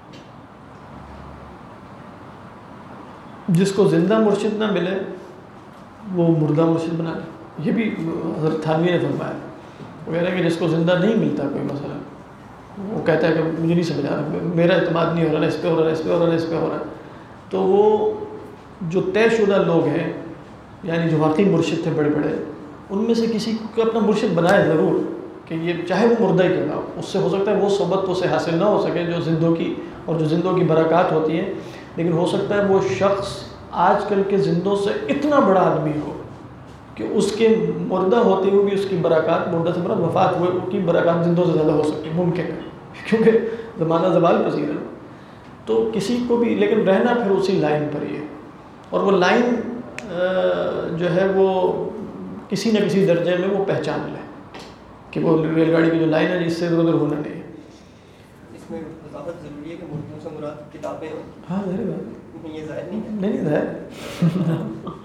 جس کو زندہ مرشد نہ ملے وہ مردہ مرشد بنا لے. یہ بھی حضرت تھانوی نے فرمایا. وہ کہہ رہے ہیں کہ جس کو زندہ نہیں ملتا کوئی مسئلہ, وہ کہتا ہے کہ مجھے نہیں سمجھ آ رہا, میرا اعتماد نہیں ہو رہا, اس پہ ہو رہا ہے, اس پہ ہو رہا ہے, اس پہ ہو رہا ہے. تو وہ جو طے شدہ لوگ ہیں, یعنی جو واقعی مرشد تھے بڑے بڑے, ان میں سے کسی کو اپنا مرشد بنائے ضرور, کہ یہ چاہے وہ مردہ ہی کرنا ہو. اس سے ہو سکتا ہے وہ صحبت تو اسے حاصل نہ ہو سکے جو زندوں کی اور جو زندوں کی برکات ہوتی ہیں, لیکن ہو سکتا ہے وہ شخص آج کل کے زندوں سے اتنا بڑا آدمی ہو کہ اس کے مردہ ہوتے ہوئے بھی اس کی برکات، مردہ سے مراد وفات ہوئے ان کی برکات زندوں سے زیادہ ہو سکتی، ممکن ہے، کیونکہ زمانہ زوال پذیر ہے. تو کسی کو بھی لیکن رہنا پھر اسی لائن پر ہی ہے، اور وہ لائن جو ہے وہ کسی نہ کسی درجے میں وہ پہچان لے کہ وہ ریل گاڑی کی جو لائن ہے جس سے ادھر ادھر ہونا نہیں ہے. اس میں وضاحت ضروری ہے کہ مردوں سے مراد کتابیں ہیں. ہاں ظاہر بات یہ ظاہر نہیں ہے. نہیں ظاہر.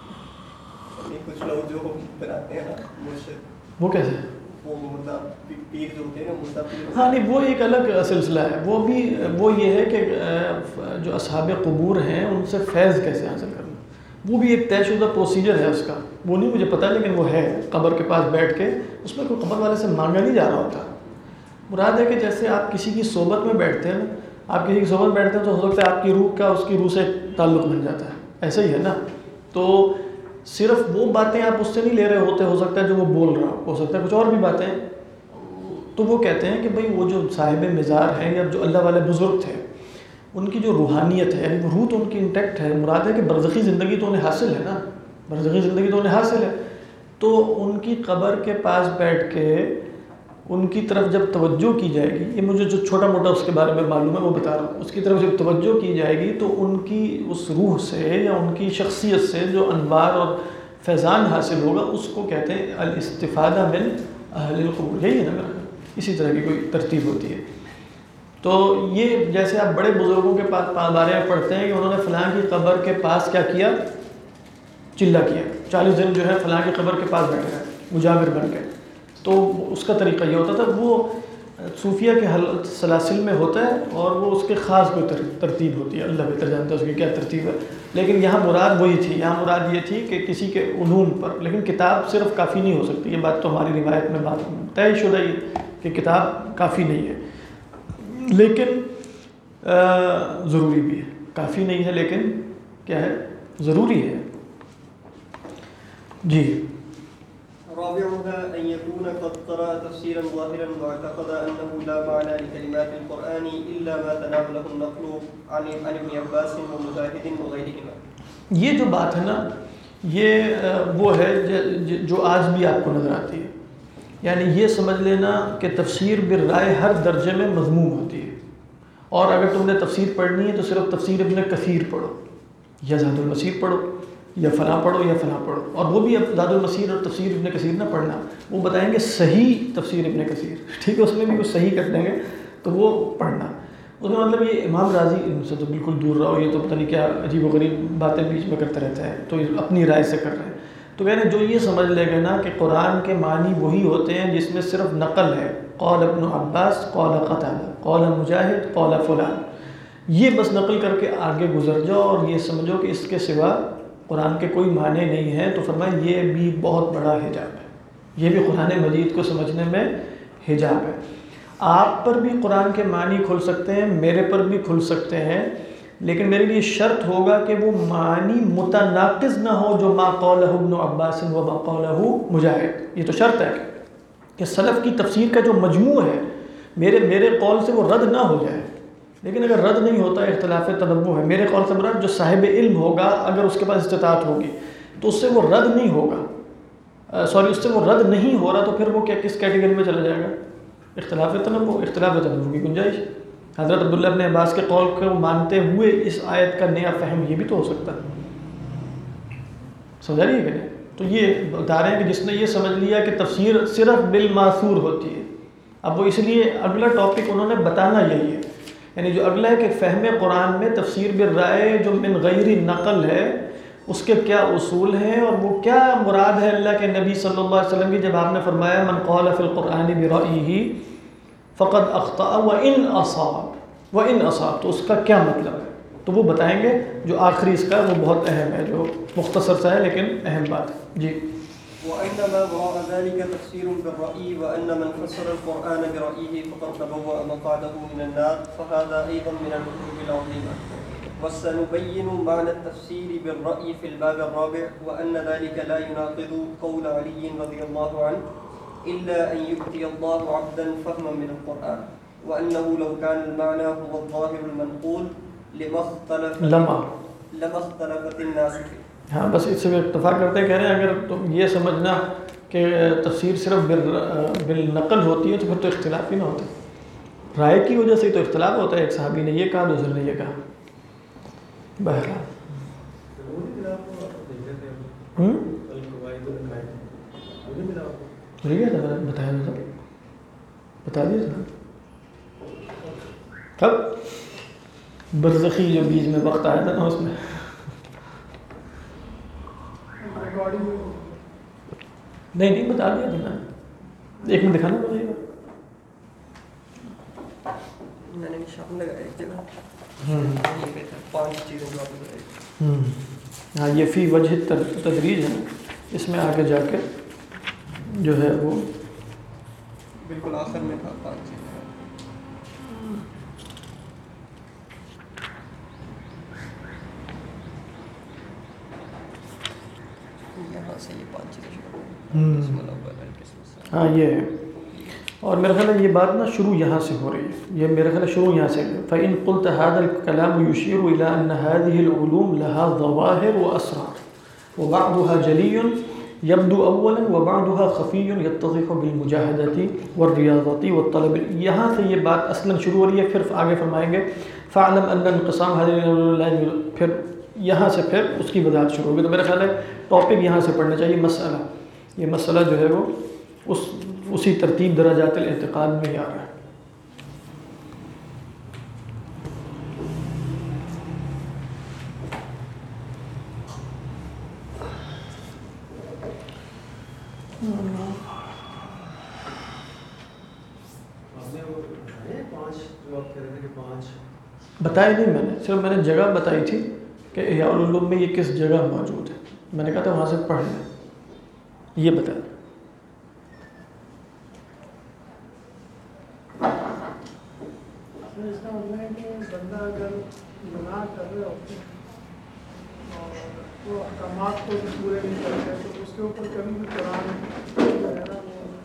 کچھ لوگ جو بناتے ہیں نا مرشد، وہ کیسے؟ وہ مردہ پیر جو ہوتے ہیں نا، مردہ پیر. ہاں نہیں، وہ ایک الگ سلسلہ ہے. وہ یہ ہے کہ جو اصحاب قبور ہیں ان سے فیض کیسے حاصل کرنا، وہ بھی ایک طے شدہ پروسیجر ہے اس کا. وہ نہیں مجھے پتہ لیکن وہ ہے. قبر کے پاس بیٹھ کے اس میں کوئی قبر والے سے مانگا نہیں جا رہا ہوتا. مراد ہے کہ جیسے آپ کسی کی صحبت میں بیٹھتے ہیں نا، آپ کسی کی صحبت میں بیٹھتے ہیں تو ہو سکتا ہے آپ کی روح کا اس کی روح سے تعلق بن جاتا ہے. ایسا ہی ہے نا. تو صرف وہ باتیں آپ اس سے نہیں لے رہے ہوتے، ہو سکتا ہے جو وہ بول رہا ہو سکتا ہے کچھ اور بھی باتیں. تو وہ کہتے ہیں کہ بھئی وہ جو صاحب مزار ہیں یا جو اللہ والے بزرگ تھے، ان کی جو روحانیت ہے، یعنی وہ روح تو ان کی انٹیکٹ ہے. مراد ہے کہ برزخی زندگی تو انہیں حاصل ہے نا، برزخی زندگی تو انہیں حاصل ہے. تو ان کی قبر کے پاس بیٹھ کے ان کی طرف جب توجہ کی جائے گی، یہ مجھے جو چھوٹا موٹا اس کے بارے میں معلوم ہے وہ بتا رہا ہوں، اس کی طرف جب توجہ کی جائے گی تو ان کی اس روح سے یا ان کی شخصیت سے جو انوار اور فیضان حاصل ہوگا اس کو کہتے ہیں الاستفادہ من اہل القبور. یہی ہے نا میرا، اسی طرح کی کوئی ترتیب ہوتی ہے. تو یہ جیسے آپ بڑے بزرگوں کے بارے میں پڑھتے ہیں کہ انہوں نے فلاں کی قبر کے پاس کیا کیا، چلہ کیا، 40 دن جو ہے فلاں کی قبر کے پاس بیٹھ گئے مجاور بن گئے. تو اس کا طریقہ یہ ہوتا تھا. وہ صوفیہ کے سلاسل میں ہوتا ہے اور وہ اس کے خاص کوئی ترتیب ہوتی ہے، اللہ بہتر جانتا ہے اس کی کیا ترتیب ہے. لیکن یہاں مراد وہی تھی، یہاں مراد یہ تھی کہ کسی کے علوم پر. لیکن کتاب صرف کافی نہیں ہو سکتی، یہ بات تو ہماری روایت میں بات طے شدہ ہی کہ کتاب کافی نہیں ہے، لیکن ضروری بھی ہے. کافی نہیں ہے لیکن کیا ہے، ضروری ہے. جی. رابعها أن يكون قد قرأ تفسيرا ظاهرا واعتقد أنه لا معنى لكلمات القرآن إلا ما تناوله النقل عن ابن عباس ومجاهد وغيرهما. یہ جو بات ہے نا، یہ وہ ہے جو آج بھی آپ کو نظر آتی ہے. یعنی یہ سمجھ لینا کہ تفسیر بالرائے ہر درجے میں مذموم ہوتی ہے، اور اگر تم نے تفسیر پڑھنی ہے تو صرف تفسیر ابن کثیر پڑھو یا زاد المسیر پڑھو یا فلاں پڑھو یا فلاں پڑھو. اور وہ بھی اب زاد المسیر اور تفسیر ابن کثیر نہ پڑھنا، وہ بتائیں گے صحیح تفسیر ابن کثیر، ٹھیک ہے، اس میں بھی کچھ صحیح کر دیں گے تو وہ پڑھنا. اس کا مطلب یہ امام راضی ان سے تو بالکل دور رہو، یہ تو پتہ نہیں کیا عجیب و غریب باتیں بیچ میں کرتے رہتا ہے، تو اپنی رائے سے کر رہے ہیں. تو کہتے ہیں جو یہ سمجھ لے گا نا کہ قرآن کے معنی وہی ہوتے ہیں جس میں صرف نقل ہے، قول ابن عباس، قول قتادہ، قول مجاہد، قول فلان، یہ بس نقل کر کے آگے گزر جاؤ اور یہ سمجھو کہ اس کے سوا قرآن کے کوئی معنی نہیں ہیں، تو فرمایا یہ بھی بہت بڑا حجاب ہے. یہ بھی قرآن مجید کو سمجھنے میں حجاب ہے. آپ پر بھی قرآن کے معنی کھل سکتے ہیں، میرے پر بھی کھل سکتے ہیں، لیکن میرے لیے شرط ہوگا کہ وہ معنی متناقض نہ ہو جو ما قولہ ابن عباس و ما قولہ مجاہد. یہ تو شرط ہے کہ سلف کی تفسیر کا جو مجموع ہے میرے قول سے وہ رد نہ ہو جائے. لیکن اگر رد نہیں ہوتا، اختلاف تنوع ہے، میرے قول سے مراد جو صاحب علم ہوگا اگر اس کے پاس استطاعت ہوگی تو اس سے وہ رد نہیں ہوگا، اس سے وہ رد نہیں ہو رہا تو پھر وہ کس کیٹیگری میں چلا جائے گا؟ اختلاف تنوع کی گنجائش. حضرت عبداللہ ابن عباس کے قول کو مانتے ہوئے اس آیت کا نیا فہم یہ بھی تو ہو سکتا ہے. سمجھا رہی ہے کہ نہیں؟ تو یہ بتا رہے ہیں کہ جس نے یہ سمجھ لیا کہ تفسیر صرف بالماثور ہوتی ہے، اب وہ اس لیے اگلا ٹاپک انہوں نے بتانا یہی ہے. یعنی جو اگلا ہے کہ فہم قرآن میں تفسیر بالرائے جو من غیر نقل ہے اس کے کیا اصول ہیں اور وہ کیا مراد ہے اللہ کے نبی صلی اللہ علیہ وسلم کی جب آپ نے فرمایا من قال فی القرآن برأیہ فقد اخطأ وإن اصاب، تو اس کا کیا مطلب ہے، تو وہ بتائیں گے. جو آخری اس کا وہ بہت اہم ہے، جو مختصر سا ہے لیکن اہم بات ہے. جی. وإنما وراء ذلك تفسير بالرأي وأن من فسر القرآن برأيه فقد تبوأ مقعده من النار فهذا أيضا من الكفر العظيمة. وسنبين معنى التفسير بالرأي في الباب الرابع وأن ذلك لا يناقض قول علي رضي الله عنه إلا أن يؤتي الله عبدا فهما من القرآن وأنه لو كان المعنى هو الظاهر المنقول لما اختلفت الناس فيه. ہاں بس اس سے اتفاق کرتے ہیں، کہہ رہے ہیں اگر تم یہ سمجھنا کہ تفسیر صرف بالنقل ہوتی ہے تو پھر تو اختلاف ہی نہ ہوتا، رائے کی وجہ سے تو اختلاف ہوتا ہے، ایک صحابی نے یہ کہا دوسرے نے یہ کہا. بہرحال بھول گیا تھا، میں نے بتایا تھا، بتا دیا تھا کب برزخی جو بیچ میں وقت آیا تھا نا اس میں. نہیں بتا دیا تھا میں، ایک میں دکھانا پڑے گا. میں نے نشان لگایا ایک جگہ، 5 چیزیں جو آپ نے بتائی. ہاں یہ فی وجہ تدریج ہے، اس میں آگے جا کے جو ہے وہ بالکل آخر میں تھا 5 چیزیں. یہاں سے یہ 5 چیزیں شروع ہاں یہ ہے. اور میرا خیال ہے یہ بات نا شروع یہاں سے ہو رہی ہے، یہ میرا خیال ہے شروع یہاں سے. فَإِن قُلْتَ هَذَا الْكَلَامُ يُشِيرُ إِلَىٰ أَنَّ هَذِهِ الْعُلُومَ لَهَا ظَوَاهِرُ وَأَسْرَارُ وَبَعْضُهَا جَلِيٌّ يَبْدُو أَوَّلًا وَبَعْضُهَا خَفِيٌّ يَتَّضِحُ بِالْمُجَاهَدَةِ وَالرِّيَاضَةِ وَالطَّلَبِ. یہاں سے یہ بات اصلاً شروع ہو رہی ہے، پھر آگے فرمائیں گے فَاعْلَمْ أَنَّ انْقِسَامَ هَذِهِ الْعُلُومِ، پھر یہاں سے پھر اس کی وضاحت شروع ہوگی. تو میرا خیال ہے ٹاپک یہاں سے پڑھنا چاہیے، مسئلہ، یہ مسئلہ جو ہے وہ اسی ترتیب درجات الاعتقاد میں ہی آ رہا ہے. بتایا نہیں میں نے، صرف میں نے جگہ بتائی تھی کہ احیاء العلوم میں یہ کس جگہ موجود ہے، میں نے کہا تھا وہاں سے پڑھ لیں، یہ بتایا. اس کا مطلب ہے کہ بندہ اگر گناہ کر رہے ہوتے اور وہ احکامات کو بھی پورے نہیں کرتے تو اس کے اوپر کبھی بھی قرآن وغیرہ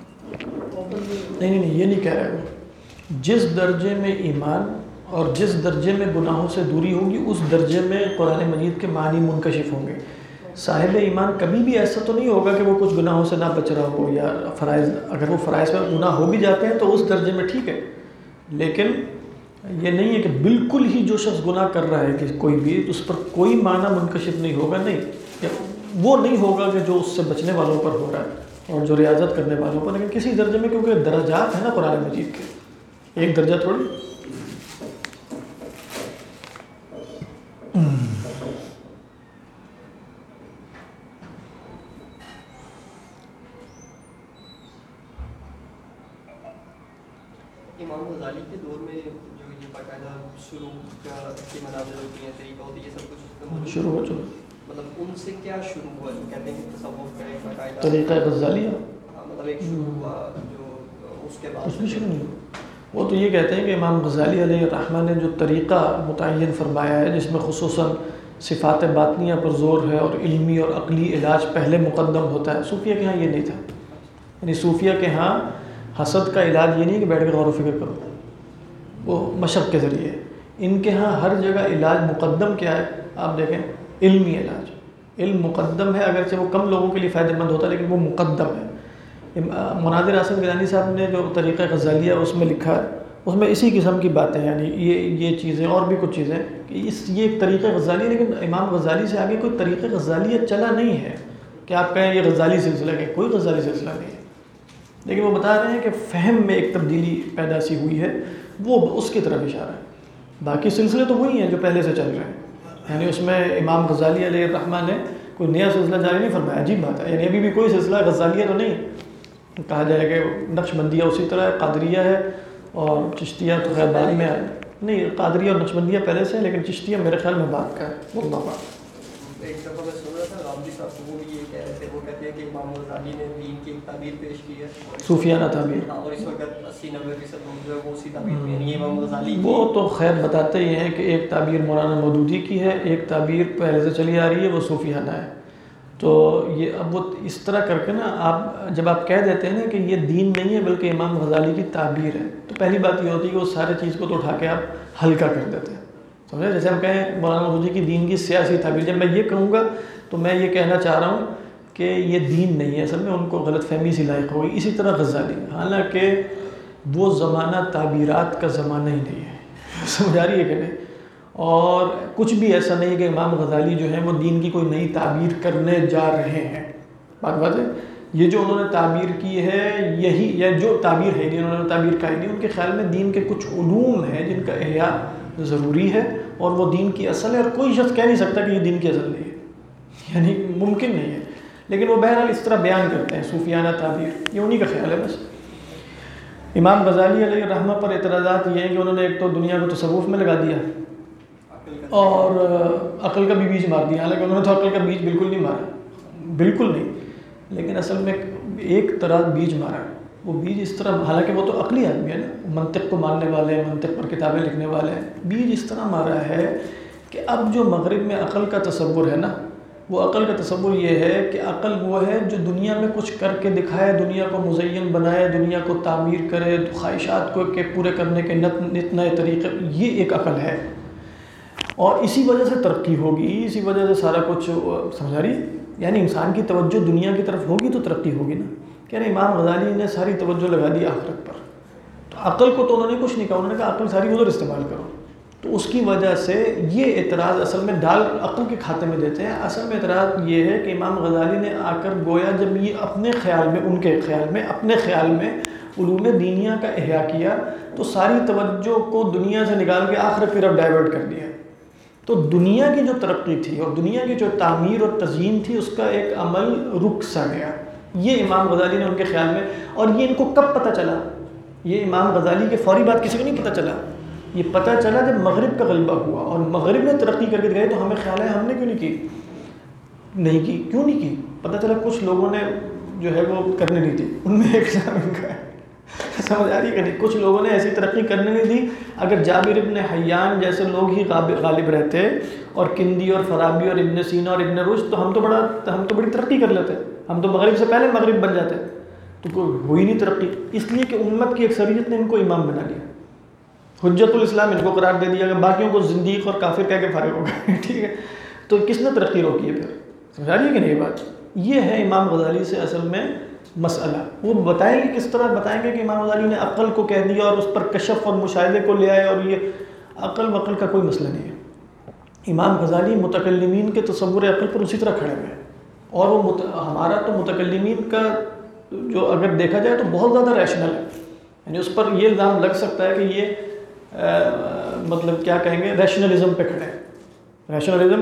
نہیں یہ نہیں کہہ رہے ہو. جس درجے میں ایمان اور جس درجے میں گناہوں سے دوری ہوگی اس درجے میں قرآن مجید کے معنی منکشف ہوں گے. صاحب ایمان کبھی بھی ایسا تو نہیں ہوگا کہ وہ کچھ گناہوں سے نہ بچ رہا ہو، یا فرائض، اگر وہ فرائض میں گناہ ہو بھی جاتے ہیں تو اس درجے میں ٹھیک ہے، لیکن یہ نہیں ہے کہ بالکل ہی جو شخص گناہ کر رہا ہے کہ کوئی بھی اس پر کوئی معنی منکشف نہیں ہوگا. نہیں، وہ نہیں ہوگا کہ جو اس سے بچنے والوں پر ہو رہا ہے اور جو ریاضت کرنے والوں پر، لیکن کسی درجے میں، کیونکہ درجات ہیں نا قرآن مجید کے، ایک درجہ تھوڑی. امام غزالی کے دور میں جو یہ باقاعدہ شروع کے مناظر ہوتی ہیں، طریقہ ہوتی ہے، یہ سب کچھ شروع ہو چکا. مطلب ان سے کیا شروع ہوا جو کہتے ہیں کہ تصوف کا ایک باقاعدہ طریقہ غزالیہ، مطلب ایک شروع ہوا جو اس کے بعد اس میں شروع نہیں ہوا. وہ تو یہ کہتے ہیں کہ امام غزالی علیہ الرحمہ نے جو طریقہ متعین فرمایا ہے جس میں خصوصاً صفات باطنیہ پر زور ہے اور علمی اور عقلی علاج پہلے مقدم ہوتا ہے، صوفیہ کے ہاں یہ نہیں تھا. یعنی صوفیہ کے ہاں حسد کا علاج یہ نہیں کہ بیٹھ کے غور و فکر کرو، وہ مشق کے ذریعے. ان کے ہاں ہر جگہ علاج مقدم کیا ہے، آپ دیکھیں علمی علاج، علم مقدم ہے، اگرچہ وہ کم لوگوں کے لیے فائدہ مند ہوتا ہے لیکن وہ مقدم ہے. مناظر اعظم گیلانی صاحب نے جو طریقہ غزالیہ اس میں لکھا ہے، اس میں اسی قسم کی باتیں، یعنی یہ چیزیں اور بھی کچھ چیزیں کہ یہ ایک طریقہ غزالی ہے، لیکن امام غزالی سے آگے کوئی طریقہ غزالیہ چلا نہیں ہے کہ آپ کہیں یہ غزالی سلسلہ ہے، کوئی غزالی سلسلہ نہیں ہے. لیکن وہ بتا رہے ہیں کہ فہم میں ایک تبدیلی پیدا سی ہوئی ہے، وہ اس کی طرف اشارہ ہے. باقی سلسلے تو وہی ہیں جو پہلے سے چل رہے ہیں. یعنی اس میں امام غزالی علیہ الرحمہ نے کوئی نیا سلسلہ جاری نہیں فرمایا. عجیب بات ہے، یعنی ابھی بھی کوئی سلسلہ غزالیہ تو نہیں کہا جائے کہ نقش بندیہ اسی طرح ہے، قادریہ ہے اور چشتیہ تو خیر بعد میں آئے. نہیں، قادریہ اور نقش بندیہ پہلے سے ہے، لیکن چشتیہ میرے خیال میں بات کا ہے. واللہ اعلم. ایک دفعہ میں سن رہا تھا رامجی صاحب، وہ بھی یہ کہہ رہے تھے، وہ کہتے ہیں کہ امام غزالی نے دین کی ایک تعبیر پیش کی ہے، صوفیانہ تعبیر، اور اس وقت 80-90% لوگ جو ہے وہ اسی تعبیر میں، یعنی امام غزالی وہ تو خیر بتاتے ہی ہیں کہ ایک تعبیر مولانا مودودی کی ہے، ایک تعبیر پہلے سے چلی آ رہی ہے، وہ صوفیانہ ہے. تو یہ اب وہ اس طرح کر کے نا، آپ جب آپ کہہ دیتے ہیں نا کہ یہ دین نہیں ہے بلکہ امام غزالی کی تعبیر ہے، تو پہلی بات یہ ہوتی ہے کہ وہ سارے چیز کو تو اٹھا کے آپ ہلکا کر دیتے ہیں. سمجھا؟ جیسے ہم کہیں مولانا مودودی کی دین کی سیاسی تعبیر، جب میں یہ کہوں گا تو میں یہ کہنا چاہ رہا ہوں کہ یہ دین نہیں ہے، اصل میں ان کو غلط فہمی سے لاحق ہوئی. اسی طرح غزالی، حالانکہ وہ زمانہ تعبیرات کا زمانہ ہی نہیں ہے، سمجھ آ رہی ہے کہ نہیں؟ اور کچھ بھی ایسا نہیں کہ امام غزالی جو ہیں وہ دین کی کوئی نئی تعبیر کرنے جا رہے ہیں. بات ہے، یہ جو انہوں نے تعبیر کی ہے یہی، یا جو تعبیر ہے انہوں نے تعبیر کا ہی نہیں، ان کے خیال میں دین کے کچھ علوم ہیں جن کا احیاء ضروری ہے اور وہ دین کی اصل ہے، اور کوئی شخص کہہ نہیں سکتا کہ یہ دین کی اصل نہیں ہے، یعنی ممکن نہیں ہے. لیکن وہ بہرحال اس طرح بیان کرتے ہیں صوفیانہ تعبیر، یہ انہی کا خیال ہے بس. امام غزالی علیہ الرحمہ پر اعتراضات یہ ہیں کہ انہوں نے ایک تو دنیا کو تصوف میں لگا دیا اور عقل کا بھی بیج مار دیا. حالانکہ انہوں نے تو عقل کا بیج بالکل نہیں مارا، بالکل نہیں، لیکن اصل میں ایک طرح بیج مارا. وہ بیج اس طرح، حالانکہ وہ تو عقلی آدمی ہے نا، منطق کو ماننے والے ہیں، منطق پر کتابیں لکھنے والے ہیں، بیج اس طرح مارا ہے کہ اب جو مغرب میں عقل کا تصور ہے نا، وہ عقل کا تصور یہ ہے کہ عقل وہ ہے جو دنیا میں کچھ کر کے دکھائے، دنیا کو مزین بنائے، دنیا کو تعمیر کرے، خواہشات کو کے پورے کرنے کے نت نئے طریقے، یہ ایک عقل ہے. اور اسی وجہ سے ترقی ہوگی، اسی وجہ سے سارا کچھ، سمجھا رہی ہے؟ یعنی انسان کی توجہ دنیا کی طرف ہوگی تو ترقی ہوگی نا. کہہ رہے امام غزالی نے ساری توجہ لگا دی آخرت پر، تو عقل کو تو انہوں نے کچھ نہیں کہا، انہوں نے کہا عقل ساری ادھر استعمال کرو. تو اس کی وجہ سے یہ اعتراض اصل میں ڈال عقل کے کھاتے میں دیتے ہیں. اصل میں اعتراض یہ ہے کہ امام غزالی نے آ کر گویا جب یہ اپنے خیال میں، ان کے خیال میں، اپنے خیال میں علوم دینیہ کا احیاء کیا تو ساری توجہ کو دنیا سے نکال کے آخرت کی طرف ڈائیورٹ کر دیا. تو دنیا کی جو ترقی تھی اور دنیا کی جو تعمیر اور تزیین تھی، اس کا ایک عمل رک سا گیا. یہ امام غزالی نے ان کے خیال میں، اور یہ ان کو کب پتہ چلا؟ یہ امام غزالی کے فوری بات کسی کو نہیں پتہ چلا، یہ پتہ چلا جب مغرب کا غلبہ ہوا اور مغرب نے ترقی کر کے گئے. تو ہمیں خیال ہے ہم نے کیوں نہیں کی، کیوں نہیں کی؟ پتہ چلا کچھ لوگوں نے جو ہے وہ کرنے نہیں دی، ان میں ایک ان کا ہے، سمجھ آ رہی ہے کہ نہیں؟ کچھ لوگوں نے ایسی ترقی کرنے نہیں دی. اگر جابر ابن حیان جیسے لوگ ہی غالب رہتے اور کندی اور فارابی اور ابن سینا اور ابن رشد، تو ہم تو بڑی ترقی کر لیتے، ہم تو مغرب سے پہلے مغرب بن جاتے. تو کوئی ہوئی نہیں ترقی، اس لیے کہ امت کی اکثریت نے ان کو امام بنا لیا، حجت الاسلام ان کو قرار دے دیا، کہ باقیوں کو زندیق اور کافر کہہ کے فارغ ہو گئے. ٹھیک ہے، تو کس نے ترقی روکی ہے پھر؟ سمجھا رہی ہے کہ نہیں یہ بات؟ یہ ہے امام غزالی سے اصل میں مسئلہ. وہ بتائیں گے کس طرح، بتائیں گے کہ امام غزالی نے عقل کو کہہ دیا اور اس پر کشف اور مشاہدے کو لے آئے، اور یہ عقل وقل کا کوئی مسئلہ نہیں ہے. امام غزالی متکلمین کے تصور عقل پر اسی طرح کھڑے ہوئے ہیں، اور وہ ہمارا تو متکلمین کا جو اگر دیکھا جائے تو بہت زیادہ ریشنل ہے. یعنی اس پر یہ الزام لگ سکتا ہے کہ یہ مطلب کیا کہیں گے، ریشنلزم پہ کھڑے ہیں. ریشنلزم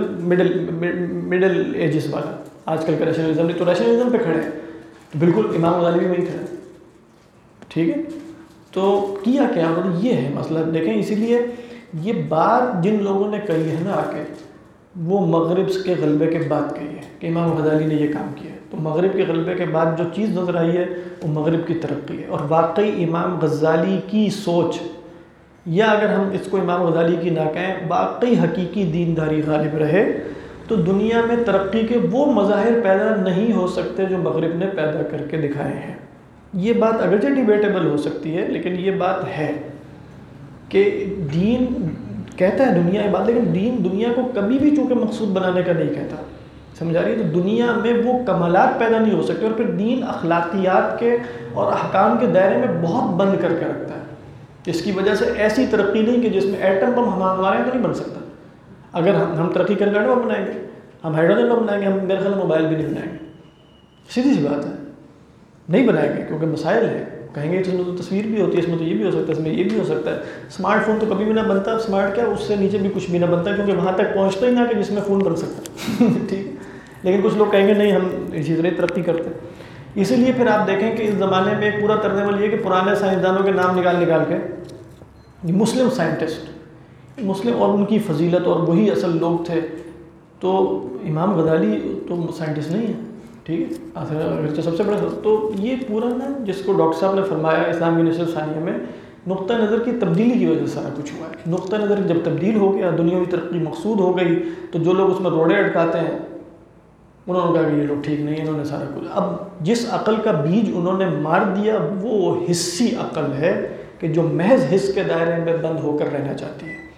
مڈل ایجز والا، آج کل کا ریشنلزم نہیں، تو ریشنلزم پہ کھڑے ہیں. تو بالکل امام غزالی بھی وہی کھڑے ہیں. ٹھیک ہے، تو کیا مطلب یہ ہے مسئلہ. دیکھیں اسی لیے یہ بات جن لوگوں نے کہی ہے نا آ کے، وہ مغرب کے غلبے کے بعد کہی ہے کہ امام غزالی نے یہ کام کیا ہے. تو مغرب کے غلبے کے بعد جو چیز نظر آئی ہے وہ مغرب کی ترقی ہے. اور واقعی امام غزالی کی سوچ، یا اگر ہم اس کو امام غزالی کی نہ کہیں، واقعی حقیقی دینداری غالب رہے تو دنیا میں ترقی کے وہ مظاہر پیدا نہیں ہو سکتے جو مغرب نے پیدا کر کے دکھائے ہیں. یہ بات اگرچہ ڈیبیٹیبل ہو سکتی ہے، لیکن یہ بات ہے کہ دین کہتا ہے دنیا عبادت، لیکن دین دنیا کو کبھی بھی چونکہ مقصود بنانے کا نہیں کہتا. سمجھا رہی ہے؟ تو دنیا میں وہ کمالات پیدا نہیں ہو سکتے، اور پھر دین اخلاقیات کے اور احکام کے دائرے میں بہت بند کر کے رکھتا ہے. اس کی وجہ سے ایسی ترقی نہیں کہ جس میں ایٹم بم ہمارے تو نہیں بن سکتا. اگر ہم ترقی کر کے ایٹم بم بنائیں گے، ہم ہائیڈروجن بم بنائیں گے، ہم میرے خیال موبائل بھی نہیں بنائیں گے. سیدھی سی بات ہے، نہیں بنائیں گے کیونکہ مسائل ہیں. کہیں گے اس میں تو تصویر بھی ہوتی ہے، اس میں تو یہ بھی ہو سکتا ہے، اس میں یہ بھی ہو سکتا ہے. اسمارٹ فون تو کبھی بھی نہ بنتا، اسمارٹ کیا اس سے نیچے بھی کچھ بھی نہ بنتا، کیونکہ وہاں تک پہنچتا ہی نہ کہ جس میں فون بن سکتا. ٹھیک ہے، لیکن کچھ لوگ کہیں گے نہیں ہم اسی طرح ترقی کرتے. اسی لیے پھر آپ دیکھیں کہ اس زمانے میں ایک پورا طرز عمل یہ کہ پرانے سائنسدانوں کے نام نکال کے مسلم سائنٹسٹ، مسلم اور ان کی فضیلت، اور وہی اصل لوگ تھے. تو امام غزالی تو سائنٹسٹ نہیں ہے، ٹھیک ہے، اگرچہ سب سے بڑا. تو یہ پورا نا جس کو ڈاکٹر صاحب نے فرمایا اسلام کی نشر ثانیہ میں، نقطہ نظر کی تبدیلی کی وجہ سے سارا کچھ ہوا ہے. نقطہ نظر جب تبدیل ہو گیا، دنیاوی ترقی مقصود ہو گئی، تو جو لوگ اس میں روڑے اٹکاتے ہیں انہوں نے کہا کہ یہ لوگ ٹھیک نہیں، انہوں نے سارا کچھ. اب جس عقل کا بیج انہوں نے مار دیا وہ حصی عقل ہے کہ جو محض حس کے دائرے میں بند ہو کر رہنا چاہتی ہے.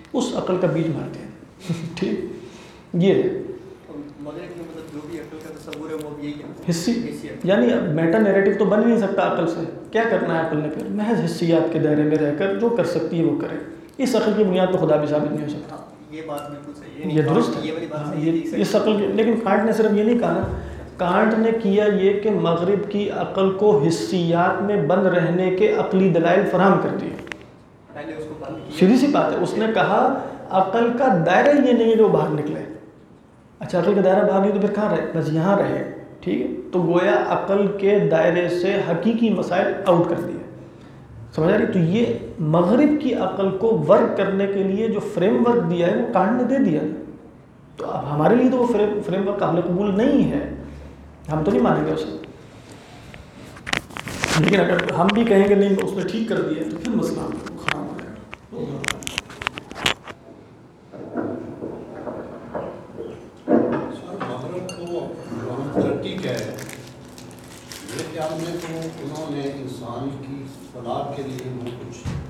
اس عقل کا بیج مارتے ہیں. ٹھیک، یہ ہے مغرب میں مطلب جو بھی عقل کا تصور ہے وہ یہی ہے حصی، یعنی میٹا نیریٹو تو بن ہی نہیں سکتا عقل سے. کیا کرنا ہے عقل نے؟ پھر محض حصیات کے دائرے میں رہ کر جو کر سکتی ہے وہ کرے. اس عقل کی بنیاد تو خدا بھی ثابت نہیں ہو سکتا. یہ بات بالکل صحیح ہے، یہ درست ہے. یہ والی بات ہاں، صحیح ہے. اس عقل کی، لیکن کانٹ نے صرف یہ نہیں کہا نا. کانٹ نے کیا یہ کہ مغرب کی عقل کو حصیات میں بند رہنے کے عقلی دلائل فراہم کر دیے. پہلے اس کو بند کیا. سیدھی سی بات ہے. اس نے کہا عقل کا دائرہ یہ نہیں ہے کہ وہ باہر نکلے. اچھا عقل کا دائرہ باہر نہیں تو پھر کہاں رہے؟ بس یہاں رہے. ٹھیک ہے، تو گویا عقل کے دائرے سے حقیقی مسائل آؤٹ کر دیے. سمجھ آ رہی؟ تو یہ مغرب کی عقل کو ورک کرنے کے لیے جو فریم ورک دیا ہے وہ کانٹ نے دے دیا. تو اب ہمارے لیے تو وہ فریم ورک قابل قبول نہیں ہے، ہم تو نہیں مانیں گے اسے. لیکن اگر ہم بھی کہیں گے نہیں اس نے ٹھیک کر دیا تو پھر مسئلہ خراب ہو جائے گا. مغرب کو ترقی کیا ہے؟ میرے خیال میں تو انہوں نے انسان کی فلاح کے لیے وہ کچھ